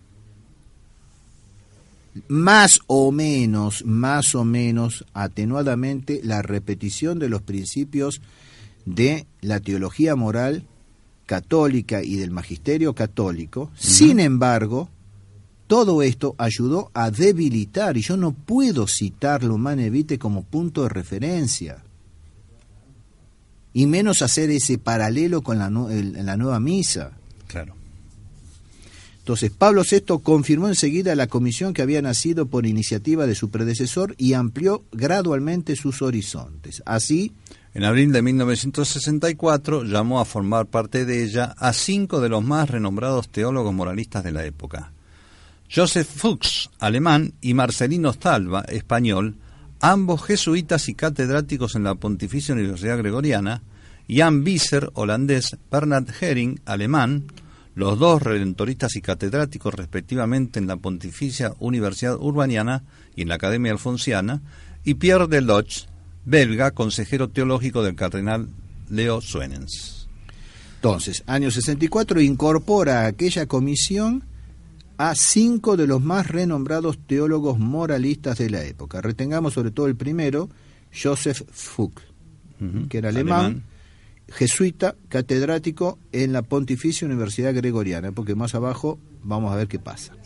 más o menos atenuadamente la repetición de los principios de la teología moral católica y del magisterio católico, sin embargo, todo esto ayudó a debilitar, y yo no puedo citar la Humane Vitae como punto de referencia, y menos hacer ese paralelo con la nueva misa. Claro. Entonces, Pablo VI confirmó enseguida la comisión que había nacido por iniciativa de su predecesor y amplió gradualmente sus horizontes. Así, en abril de 1964 llamó a formar parte de ella a 5 de los más renombrados teólogos moralistas de la época. Joseph Fuchs, alemán, y Marcelino Stalba, español, ambos jesuitas y catedráticos en la Pontificia Universidad Gregoriana, Jan Visser, holandés, Bernard Hering, alemán, los dos redentoristas y catedráticos respectivamente en la Pontificia Universidad Urbaniana y en la Academia Alfonsiana, y Pierre Deloche, belga, consejero teológico del cardenal Leo Suenens. Entonces, año 64, incorpora a aquella comisión a 5 de los más renombrados teólogos moralistas de la época. Retengamos sobre todo el primero, Joseph Fuchs, que era alemán, jesuita, catedrático en la Pontificia Universidad Gregoriana, porque más abajo vamos a ver qué pasa.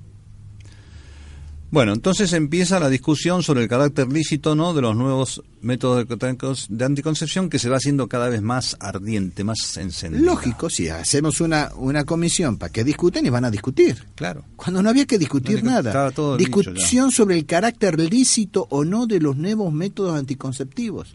Bueno, entonces empieza la discusión sobre el carácter lícito, ¿no?, de los nuevos métodos de anticoncepción, que se va haciendo cada vez más ardiente, más encendida. Lógico, si hacemos una comisión para que discuten, y van a discutir. Claro. Cuando no había que discutir nada. Discusión sobre el carácter lícito o no de los nuevos métodos anticonceptivos.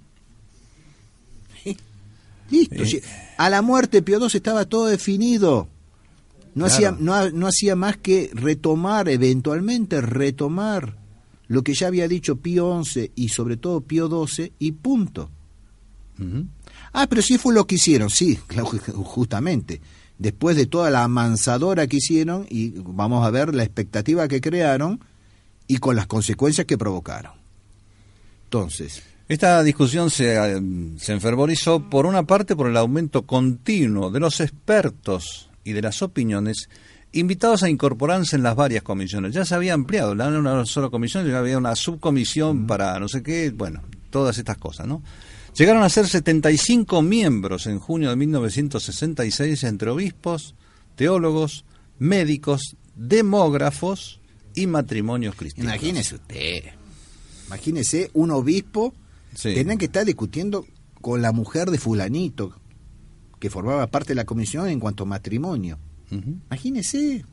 Listo. A la muerte de Pío XII estaba todo definido. No, claro. no hacía más que eventualmente retomar lo que ya había dicho Pío XI y sobre todo Pío XII, y punto. Pero sí fue lo que hicieron, sí, justamente. Después de toda la amansadora que hicieron, y vamos a ver la expectativa que crearon y con las consecuencias que provocaron. Entonces, esta discusión se enfervorizó, por una parte, por el aumento continuo de los expertos y de las opiniones invitados a incorporarse en las varias comisiones. Ya se había ampliado, no era una sola comisión, ya había una subcomisión para no sé qué, bueno, todas estas cosas, ¿no? Llegaron a ser 75 miembros en junio de 1966 entre obispos, teólogos, médicos, demógrafos y matrimonios cristianos. Imagínese un obispo, tenían que estar discutiendo con la mujer de fulanito, que formaba parte de la comisión en cuanto a matrimonio. Imagínese.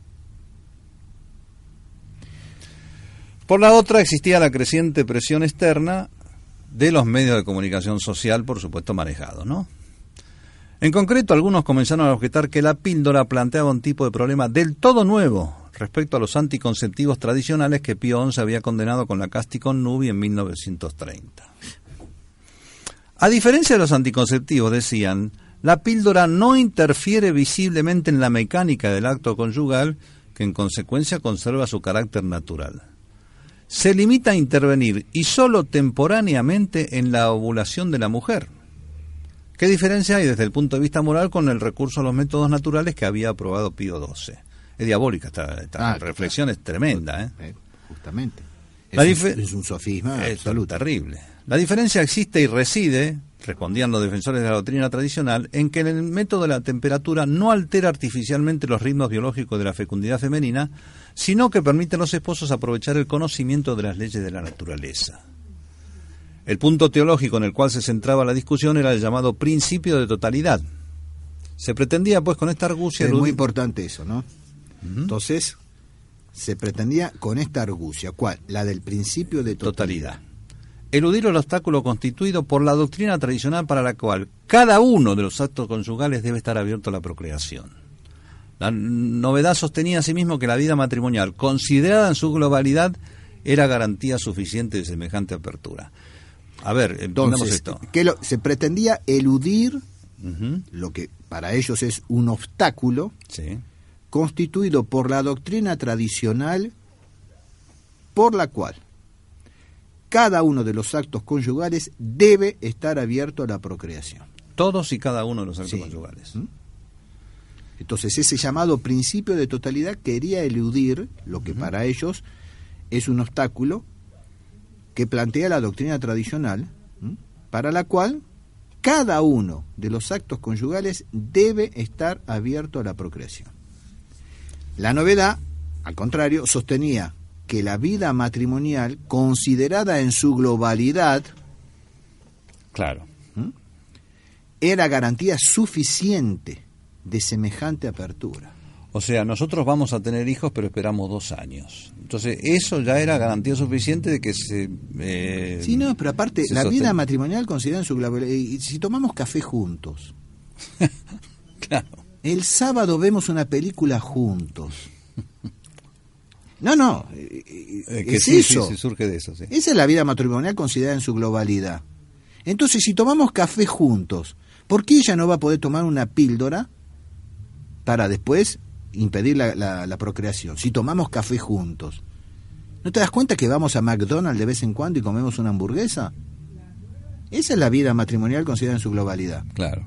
Por la otra, existía la creciente presión externa de los medios de comunicación social, por supuesto manejados, ¿no? En concreto, algunos comenzaron a objetar que la píldora planteaba un tipo de problema del todo nuevo respecto a los anticonceptivos tradicionales que Pío XI había condenado con la Casti Connubii en 1930. A diferencia de los anticonceptivos, decían, la píldora no interfiere visiblemente en la mecánica del acto conyugal, que en consecuencia conserva su carácter natural. Se limita a intervenir, y solo temporáneamente, en la ovulación de la mujer. ¿Qué diferencia hay desde el punto de vista moral con el recurso a los métodos naturales que había aprobado Pío XII? Es diabólica esta reflexión, es tremenda. Justamente. Es un sofisma absoluto. Terrible. La diferencia existe y reside, respondían los defensores de la doctrina tradicional, en que el método de la temperatura no altera artificialmente los ritmos biológicos de la fecundidad femenina, sino que permite a los esposos aprovechar el conocimiento de las leyes de la naturaleza. El punto teológico en el cual se centraba la discusión era el llamado principio de totalidad. Se pretendía, pues, con esta argucia... Es muy importante eso, ¿no? Entonces, se pretendía con esta argucia, ¿cuál? La del principio de totalidad. Eludir el obstáculo constituido por la doctrina tradicional para la cual cada uno de los actos conyugales debe estar abierto a la procreación. La novedad sostenía asimismo que la vida matrimonial, considerada en su globalidad, era garantía suficiente de semejante apertura. A ver, entonces, esto. Se pretendía eludir lo que para ellos es un obstáculo Sí. constituido por la doctrina tradicional por la cual cada uno de los actos conyugales debe estar abierto a la procreación. Todos y cada uno de los actos Sí. conyugales. Entonces ese llamado principio de totalidad quería eludir lo que para ellos es un obstáculo que plantea la doctrina tradicional, para la cual cada uno de los actos conyugales debe estar abierto a la procreación. La novedad, al contrario, sostenía que la vida matrimonial, considerada en su globalidad, Claro. era garantía suficiente de semejante apertura. O sea, nosotros vamos a tener hijos, pero esperamos 2 años. Entonces, eso ya era garantía suficiente de que se... Sí, no, pero aparte, se la sosten- vida matrimonial considerada en su globalidad. Y si tomamos café juntos, Claro. el sábado vemos una película juntos. No, Que es sí, eso. sí, surge de eso, sí. Esa es la vida matrimonial considerada en su globalidad. Entonces, si tomamos café juntos, ¿por qué ella no va a poder tomar una píldora para después impedir la procreación? Si tomamos café juntos, ¿no te das cuenta que vamos a McDonald's de vez en cuando y comemos una hamburguesa? Esa es la vida matrimonial considerada en su globalidad. Claro.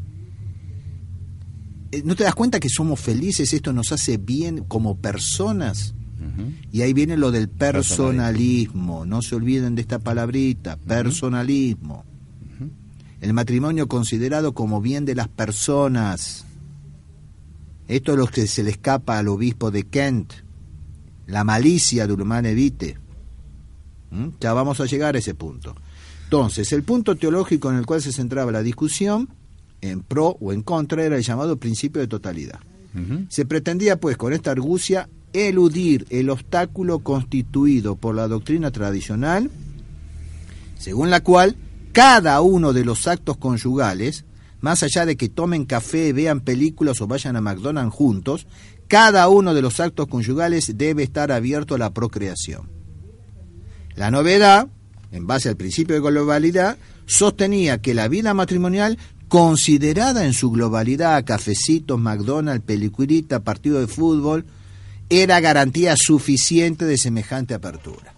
¿No te das cuenta que somos felices? Esto nos hace bien como personas. Y ahí viene lo del personalismo. No se olviden de esta palabrita, personalismo. El matrimonio considerado como bien de las personas. Esto es lo que se le escapa al obispo de Kent. La malicia de Humane Vitae. Ya vamos a llegar a ese punto. Entonces, el punto teológico en el cual se centraba la discusión, en pro o en contra, era el llamado principio de totalidad. Se pretendía, pues, con esta argucia, eludir el obstáculo constituido por la doctrina tradicional, según la cual cada uno de los actos conyugales, más allá de que tomen café, vean películas o vayan a McDonald's juntos, cada uno de los actos conyugales debe estar abierto a la procreación. La novedad, en base al principio de globalidad, sostenía que la vida matrimonial, considerada en su globalidad, cafecitos, McDonald's, peliculita, partido de fútbol, era garantía suficiente de semejante apertura.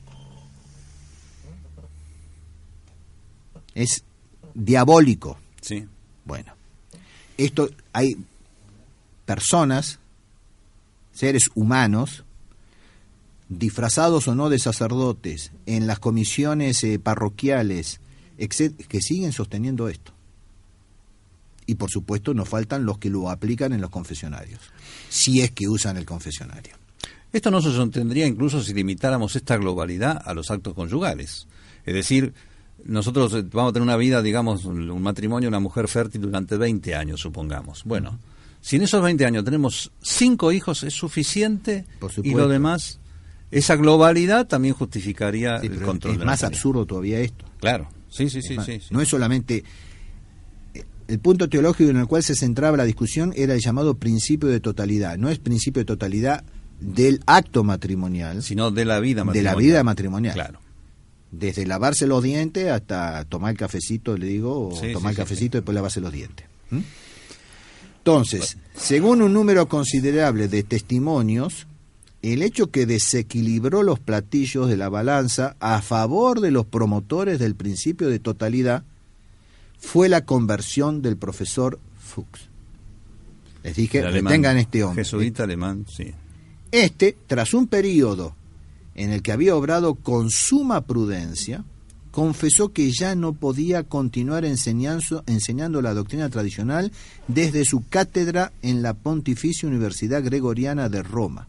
Es diabólico. Sí. Bueno, esto hay personas, seres humanos, disfrazados o no de sacerdotes, en las comisiones parroquiales, que siguen sosteniendo esto. Y por supuesto nos faltan los que lo aplican en los confesionarios, si es que usan el confesionario. Esto no se sostendría incluso si limitáramos esta globalidad a los actos conyugales. Es decir, nosotros vamos a tener una vida, digamos, un matrimonio, una mujer fértil durante 20 años, supongamos. Bueno, si en esos 20 años tenemos 5 hijos, es suficiente. Por Y supuesto. lo demás, esa globalidad también justificaría Sí, el pero control es de la más natalidad. absurdo todavía esto. Claro, sí. No es solamente... El punto teológico en el cual se centraba la discusión era el llamado principio de totalidad. No es principio de totalidad del acto matrimonial, Sino de la vida de matrimonial. la vida matrimonial. Claro. Desde lavarse los dientes hasta tomar el cafecito, le digo, o Sí, tomar sí, el cafecito sí. y después lavarse los dientes. Entonces, según un número considerable de testimonios, el hecho que desequilibró los platillos de la balanza a favor de los promotores del principio de totalidad fue la conversión del profesor Fuchs. Les dije, El alemán, retengan este hombre. Jesuita alemán, sí. Tras un periodo en el que había obrado con suma prudencia, confesó que ya no podía continuar enseñando la doctrina tradicional desde su cátedra en la Pontificia Universidad Gregoriana de Roma.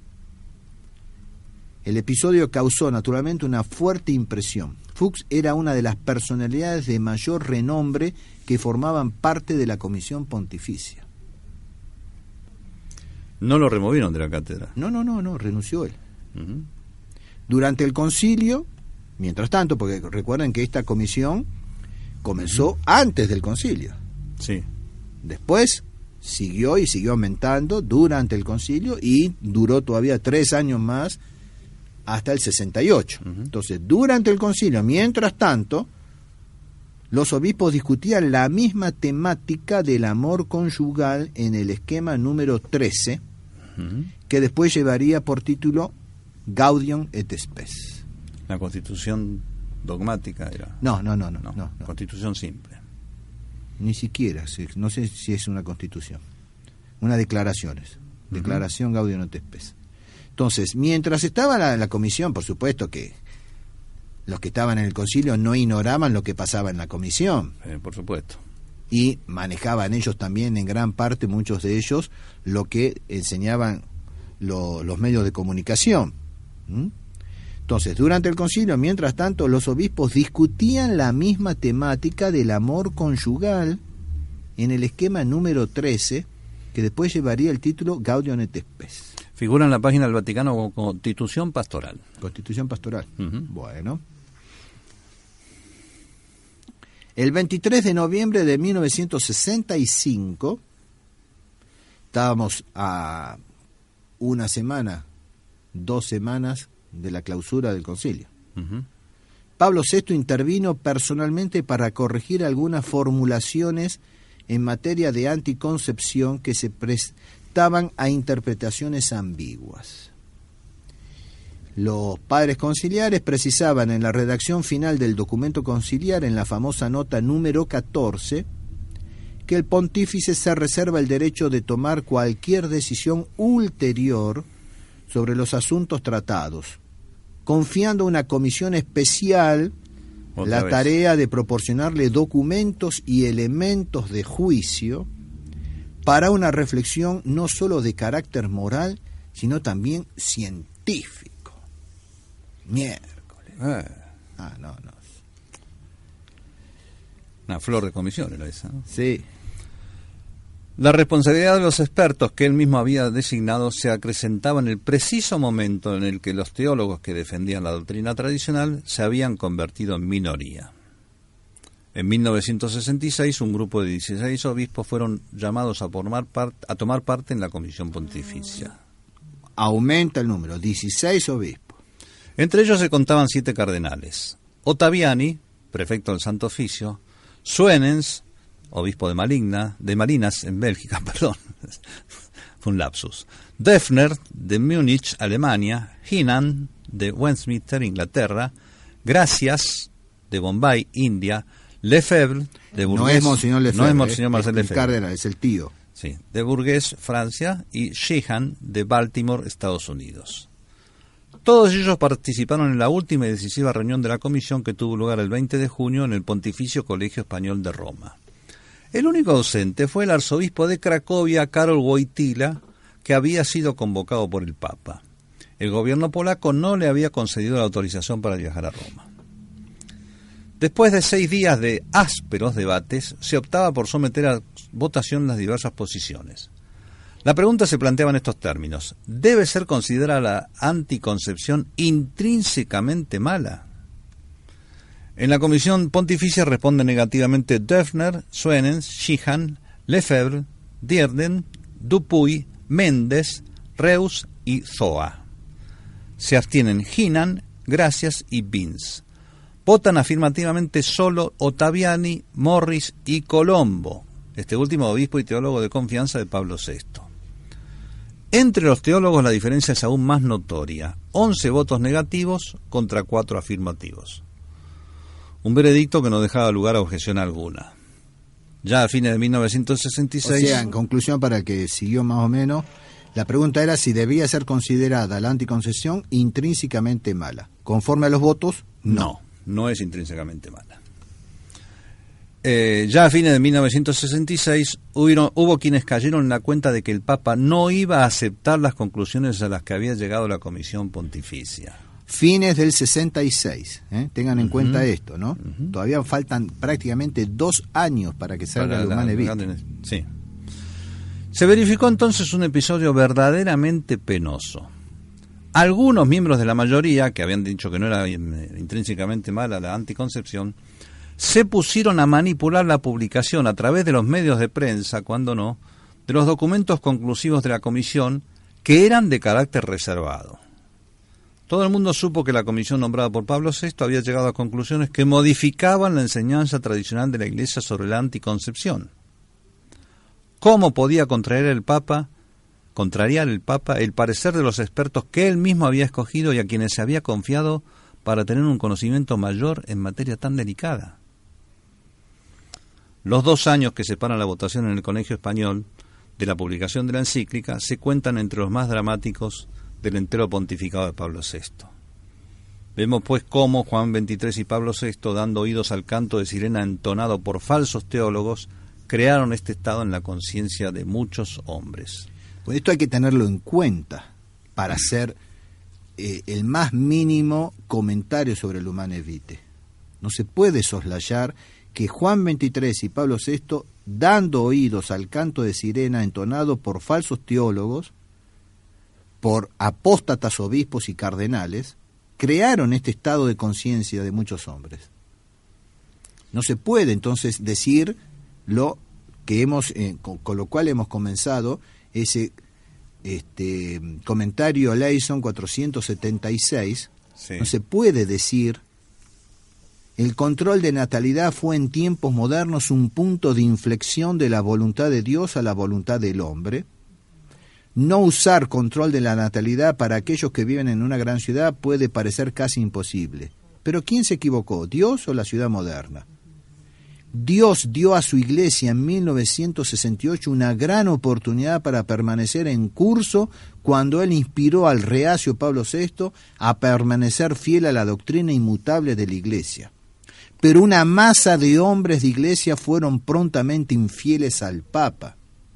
El episodio causó naturalmente una fuerte impresión. Fuchs era una de las personalidades de mayor renombre que formaban parte de la Comisión Pontificia. No lo removieron de la cátedra. No, renunció él. Ujú. Durante el concilio, mientras tanto, porque recuerden que esta comisión comenzó antes del concilio. Sí. Después siguió aumentando durante el concilio y duró todavía 3 años más hasta el 68. Entonces, durante el concilio, mientras tanto, los obispos discutían la misma temática del amor conyugal en el esquema número 13, que después llevaría por título Gaudium et Spes. La constitución dogmática era. No. Constitución simple. Ni siquiera, no sé si es una constitución. Una declaraciones. Declaración Gaudium et Spes. Entonces, mientras estaba la comisión, por supuesto que los que estaban en el concilio no ignoraban lo que pasaba en la comisión. Por supuesto. Y manejaban ellos también, en gran parte, muchos de ellos, lo que enseñaban los medios de comunicación. Entonces, durante el concilio, mientras tanto, los obispos discutían la misma temática del amor conyugal en el esquema número 13, que después llevaría el título Gaudium et Spes. Figura en la página del Vaticano como Constitución Pastoral. Constitución Pastoral. Bueno. El 23 de noviembre de 1965, estábamos a una semana, 2 semanas de la clausura del concilio. Pablo VI intervino personalmente para corregir algunas formulaciones en materia de anticoncepción que se prestaban a interpretaciones ambiguas. Los padres conciliares precisaban en la redacción final del documento conciliar, en la famosa nota número 14, que el pontífice se reserva el derecho de tomar cualquier decisión ulterior sobre los asuntos tratados, confiando a una comisión especial la tarea de proporcionarle documentos y elementos de juicio para una reflexión no solo de carácter moral, sino también científico. Miércoles. No. Una flor de comisión era esa, ¿no? Sí. La responsabilidad de los expertos que él mismo había designado se acrecentaba en el preciso momento en el que los teólogos que defendían la doctrina tradicional se habían convertido en minoría. En 1966, un grupo de 16 obispos fueron llamados a tomar parte en la comisión pontificia. Aumenta el número, 16 obispos. Entre ellos se contaban 7 cardenales: Ottaviani, prefecto del Santo Oficio; Suenens, obispo de Malinas, en Bélgica, perdón, fue un lapsus; Defner, de Múnich, Alemania; Hinan, de Westminster, Inglaterra; Gracias, de Bombay, India; Lefebvre, de Bourges. No es Monseñor Lefebvre, no es Monseñor Marcel el Lefebvre. cardenal, es el tío. Sí, de Bourges, Francia; y Sheehan, de Baltimore, Estados Unidos. Todos ellos participaron en la última y decisiva reunión de la comisión que tuvo lugar el 20 de junio en el Pontificio Colegio Español de Roma. El único ausente fue el arzobispo de Cracovia, Karol Wojtyla, que había sido convocado por el Papa. El gobierno polaco no le había concedido la autorización para viajar a Roma. Después de 6 días de ásperos debates, se optaba por someter a votación las diversas posiciones. La pregunta se planteaba en estos términos: ¿debe ser considerada la anticoncepción intrínsecamente mala? En la comisión pontificia responden negativamente Defner, Suenens, Sheehan, Lefebvre, Dierden, Dupuy, Méndez, Reus y Zoa. Se abstienen Hinan, Gracias y Binz. Votan afirmativamente solo Ottaviani, Morris y Colombo, este último obispo y teólogo de confianza de Pablo VI. Entre los teólogos la diferencia es aún más notoria: 11 votos negativos contra 4 afirmativos. Un veredicto que no dejaba lugar a objeción alguna. Ya a fines de 1966... O sea, en conclusión, para el que siguió más o menos, la pregunta era si debía ser considerada la anticoncepción intrínsecamente mala. Conforme a los votos, no. No es intrínsecamente mala. Ya a fines de 1966 hubo quienes cayeron en la cuenta de que el Papa no iba a aceptar las conclusiones a las que había llegado la Comisión Pontificia. Fines del 66, tengan en cuenta esto, ¿no? Todavía faltan prácticamente 2 años para que salga el Humane Vitae. Sí. Se verificó entonces un episodio verdaderamente penoso. Algunos miembros de la mayoría, que habían dicho que no era intrínsecamente mala la anticoncepción, se pusieron a manipular la publicación a través de los medios de prensa, cuando no, de los documentos conclusivos de la comisión, que eran de carácter reservado. Todo el mundo supo que la comisión nombrada por Pablo VI había llegado a conclusiones que modificaban la enseñanza tradicional de la Iglesia sobre la anticoncepción. ¿Cómo podía contrariar el Papa el parecer de los expertos que él mismo había escogido y a quienes se había confiado para tener un conocimiento mayor en materia tan delicada? Los 2 años que separan la votación en el Colegio Español de la publicación de la encíclica se cuentan entre los más dramáticos del entero pontificado de Pablo VI. Vemos pues cómo Juan XXIII y Pablo VI, dando oídos al canto de sirena entonado por falsos teólogos, crearon este estado en la conciencia de muchos hombres. Pues esto hay que tenerlo en cuenta para hacer el más mínimo comentario sobre el Humane Vitae. No se puede soslayar que Juan XXIII y Pablo VI, dando oídos al canto de sirena entonado por falsos teólogos, por apóstatas obispos y cardenales, crearon este estado de conciencia de muchos hombres. No se puede entonces decir lo que hemos, con lo cual hemos comenzado ese comentario Leison 476. Sí. No se puede decir: el control de natalidad fue en tiempos modernos un punto de inflexión de la voluntad de Dios a la voluntad del hombre. No usar control de la natalidad para aquellos que viven en una gran ciudad puede parecer casi imposible. Pero ¿quién se equivocó, Dios o la ciudad moderna? Dios dio a su iglesia en 1968 una gran oportunidad para permanecer en curso cuando Él inspiró al reacio Pablo VI a permanecer fiel a la doctrina inmutable de la iglesia. Pero una masa de hombres de iglesia fueron prontamente infieles al Papa.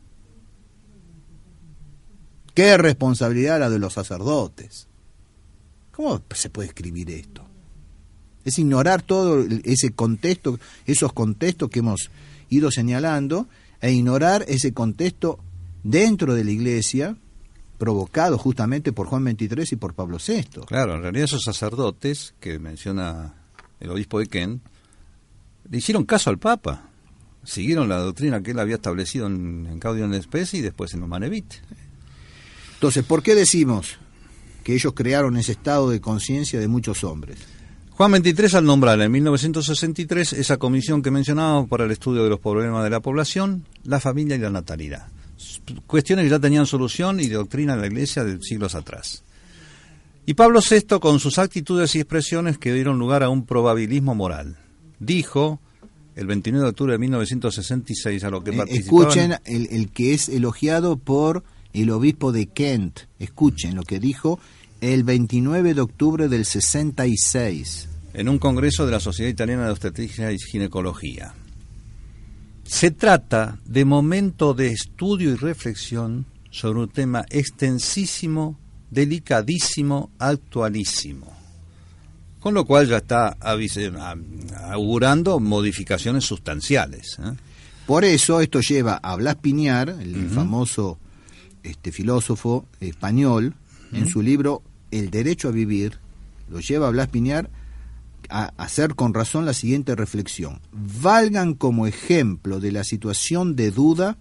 ¿Qué responsabilidad la de los sacerdotes? ¿Cómo se puede escribir esto? Es ignorar todo ese contexto, esos contextos que hemos ido señalando, e ignorar ese contexto dentro de la Iglesia, provocado justamente por Juan XXIII y por Pablo VI. Claro, en realidad esos sacerdotes que menciona el obispo de Kent le hicieron caso al Papa, siguieron la doctrina que él había establecido en Gaudium et Spes y después en Humane Vitae. Entonces, ¿por qué decimos que ellos crearon ese estado de conciencia de muchos hombres? Juan XXIII, al nombrar en 1963 esa comisión que mencionábamos para el estudio de los problemas de la población, la familia y la natalidad. Cuestiones que ya tenían solución y doctrina en la Iglesia de siglos atrás. Y Pablo VI, con sus actitudes y expresiones que dieron lugar a un probabilismo moral, dijo el 29 de octubre de 1966 a lo que participaban... Escuchen el que es elogiado por el obispo de Kent. Escuchen lo que dijo el 29 de octubre del 66. En un congreso de la Sociedad Italiana de Obstetricia y Ginecología. Se trata de momento de estudio y reflexión sobre un tema extensísimo, delicadísimo, actualísimo. Con lo cual ya está augurando modificaciones sustanciales. Por eso esto lleva a Blas Piñar, el famoso filósofo español, en su libro El derecho a vivir, lo lleva a Blas Piñar a hacer con razón la siguiente reflexión: valgan como ejemplo de la situación de duda,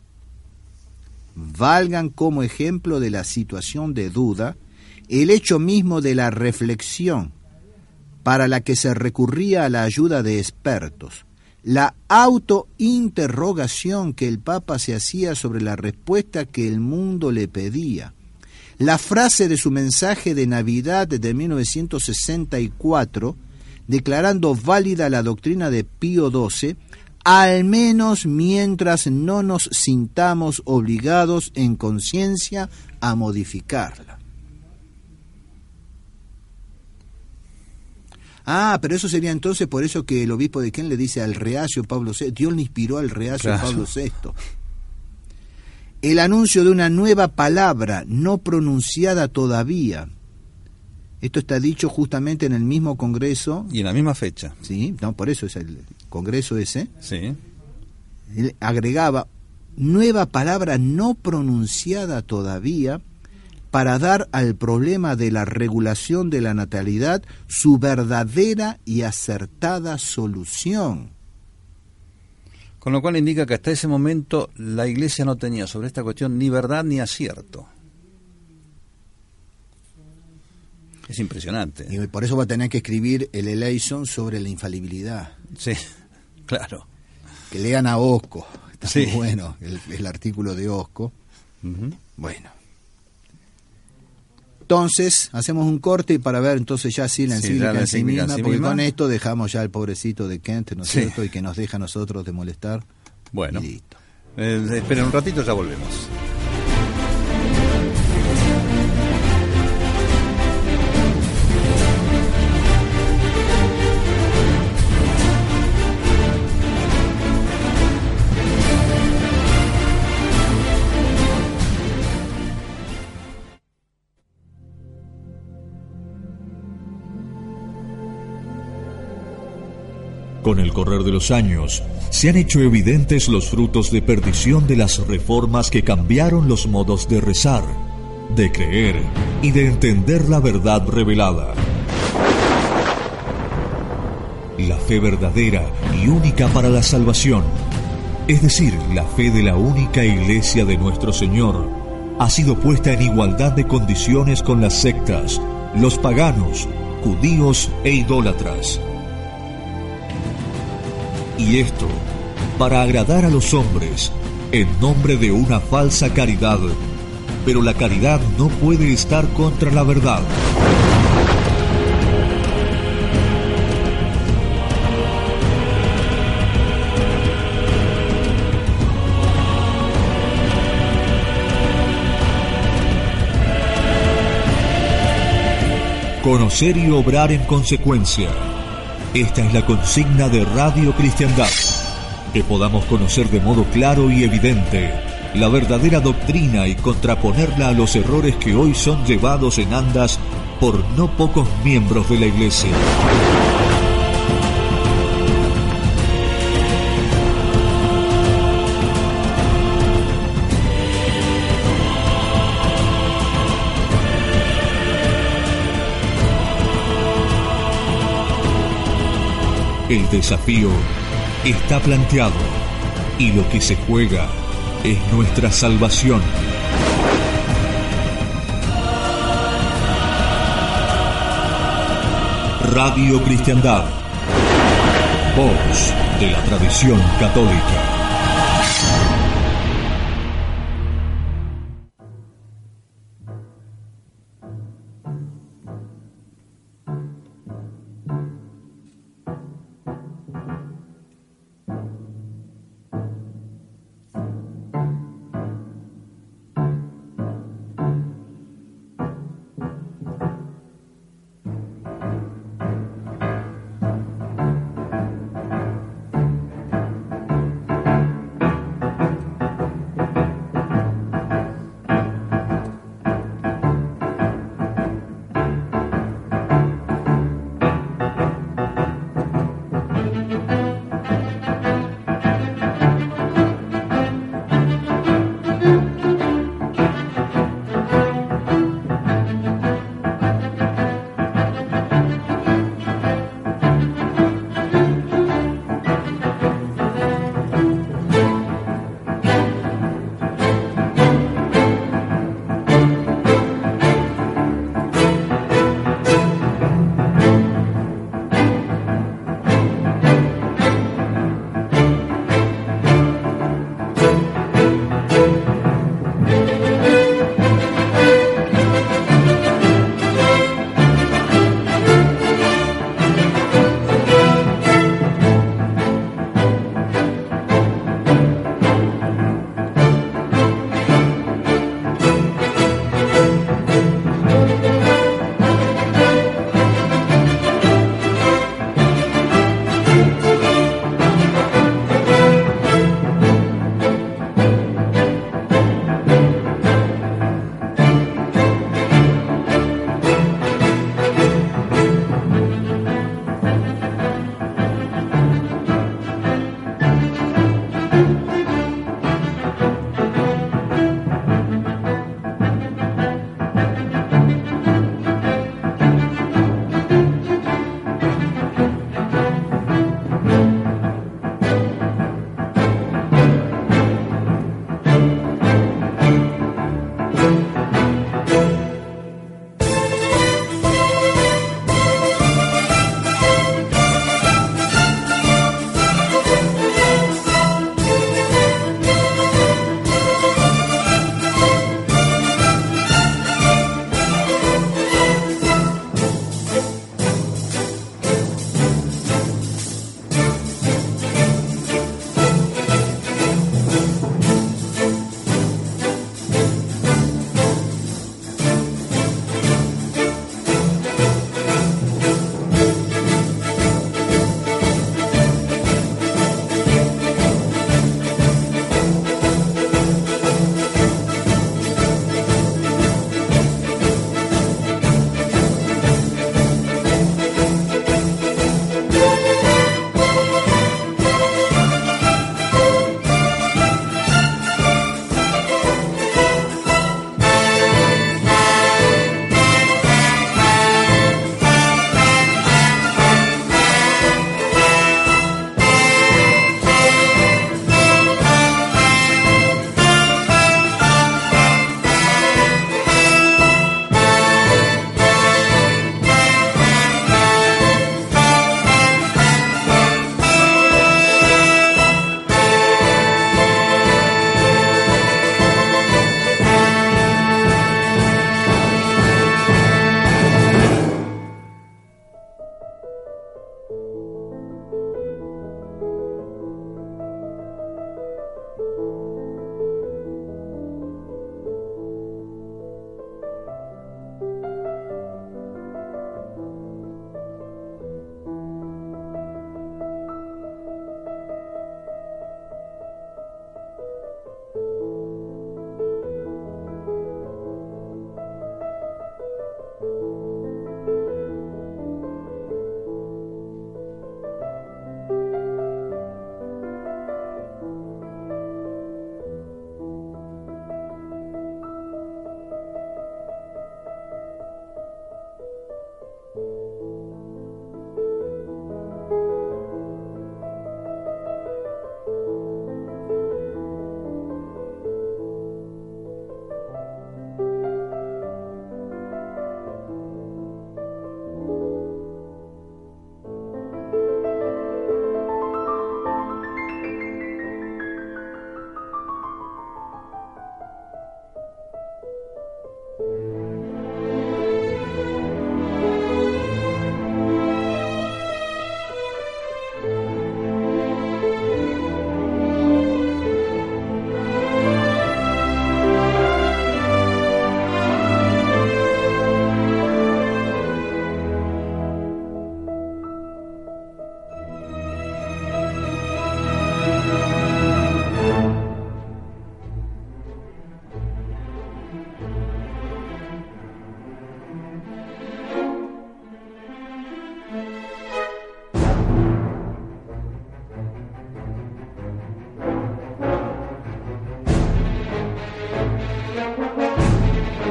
el hecho mismo de la reflexión para la que se recurría a la ayuda de expertos, la autointerrogación que el Papa se hacía sobre la respuesta que el mundo le pedía, la frase de su mensaje de Navidad de 1964, declarando válida la doctrina de Pío XII, al menos mientras no nos sintamos obligados en conciencia a modificarla. Pero eso sería entonces por eso que el obispo de Kent le dice al reacio Pablo VI, Dios le inspiró al reacio Pablo VI. El anuncio de una nueva palabra no pronunciada todavía. Esto está dicho justamente en el mismo congreso. Y en la misma fecha. Sí, no, por eso es el congreso ese. Sí. Él agregaba nueva palabra no pronunciada todavía para dar al problema de la regulación de la natalidad su verdadera y acertada solución. Con lo cual indica que hasta ese momento la Iglesia no tenía sobre esta cuestión ni verdad ni acierto. Es impresionante. Y por eso va a tener que escribir el Eleison sobre la infalibilidad. Sí, claro. Que lean a Osco. Está Sí. muy bueno el artículo de Osco. Ujú. Bueno. Entonces, hacemos un corte y para ver entonces ya sí la Sí, encíclica ya la en sí encíclica en misma, sí porque misma. con esto dejamos ya al pobrecito de Kent, ¿no es Sí. cierto? Y que nos deja a nosotros de molestar. Bueno, Y listo. esperen un ratito, ya volvemos. Con el correr de los años, se han hecho evidentes los frutos de perdición de las reformas que cambiaron los modos de rezar, de creer y de entender la verdad revelada. La fe verdadera y única para la salvación, es decir, la fe de la única Iglesia de nuestro Señor, ha sido puesta en igualdad de condiciones con las sectas, los paganos, judíos e idólatras. Y esto, para agradar a los hombres, en nombre de una falsa caridad. Pero la caridad no puede estar contra la verdad. Conocer y obrar en consecuencia. Esta es la consigna de Radio Cristiandad. Que podamos conocer de modo claro y evidente la verdadera doctrina y contraponerla a los errores que hoy son llevados en andas por no pocos miembros de la Iglesia. El desafío está planteado y lo que se juega es nuestra salvación. Radio Cristiandad, voz de la tradición católica.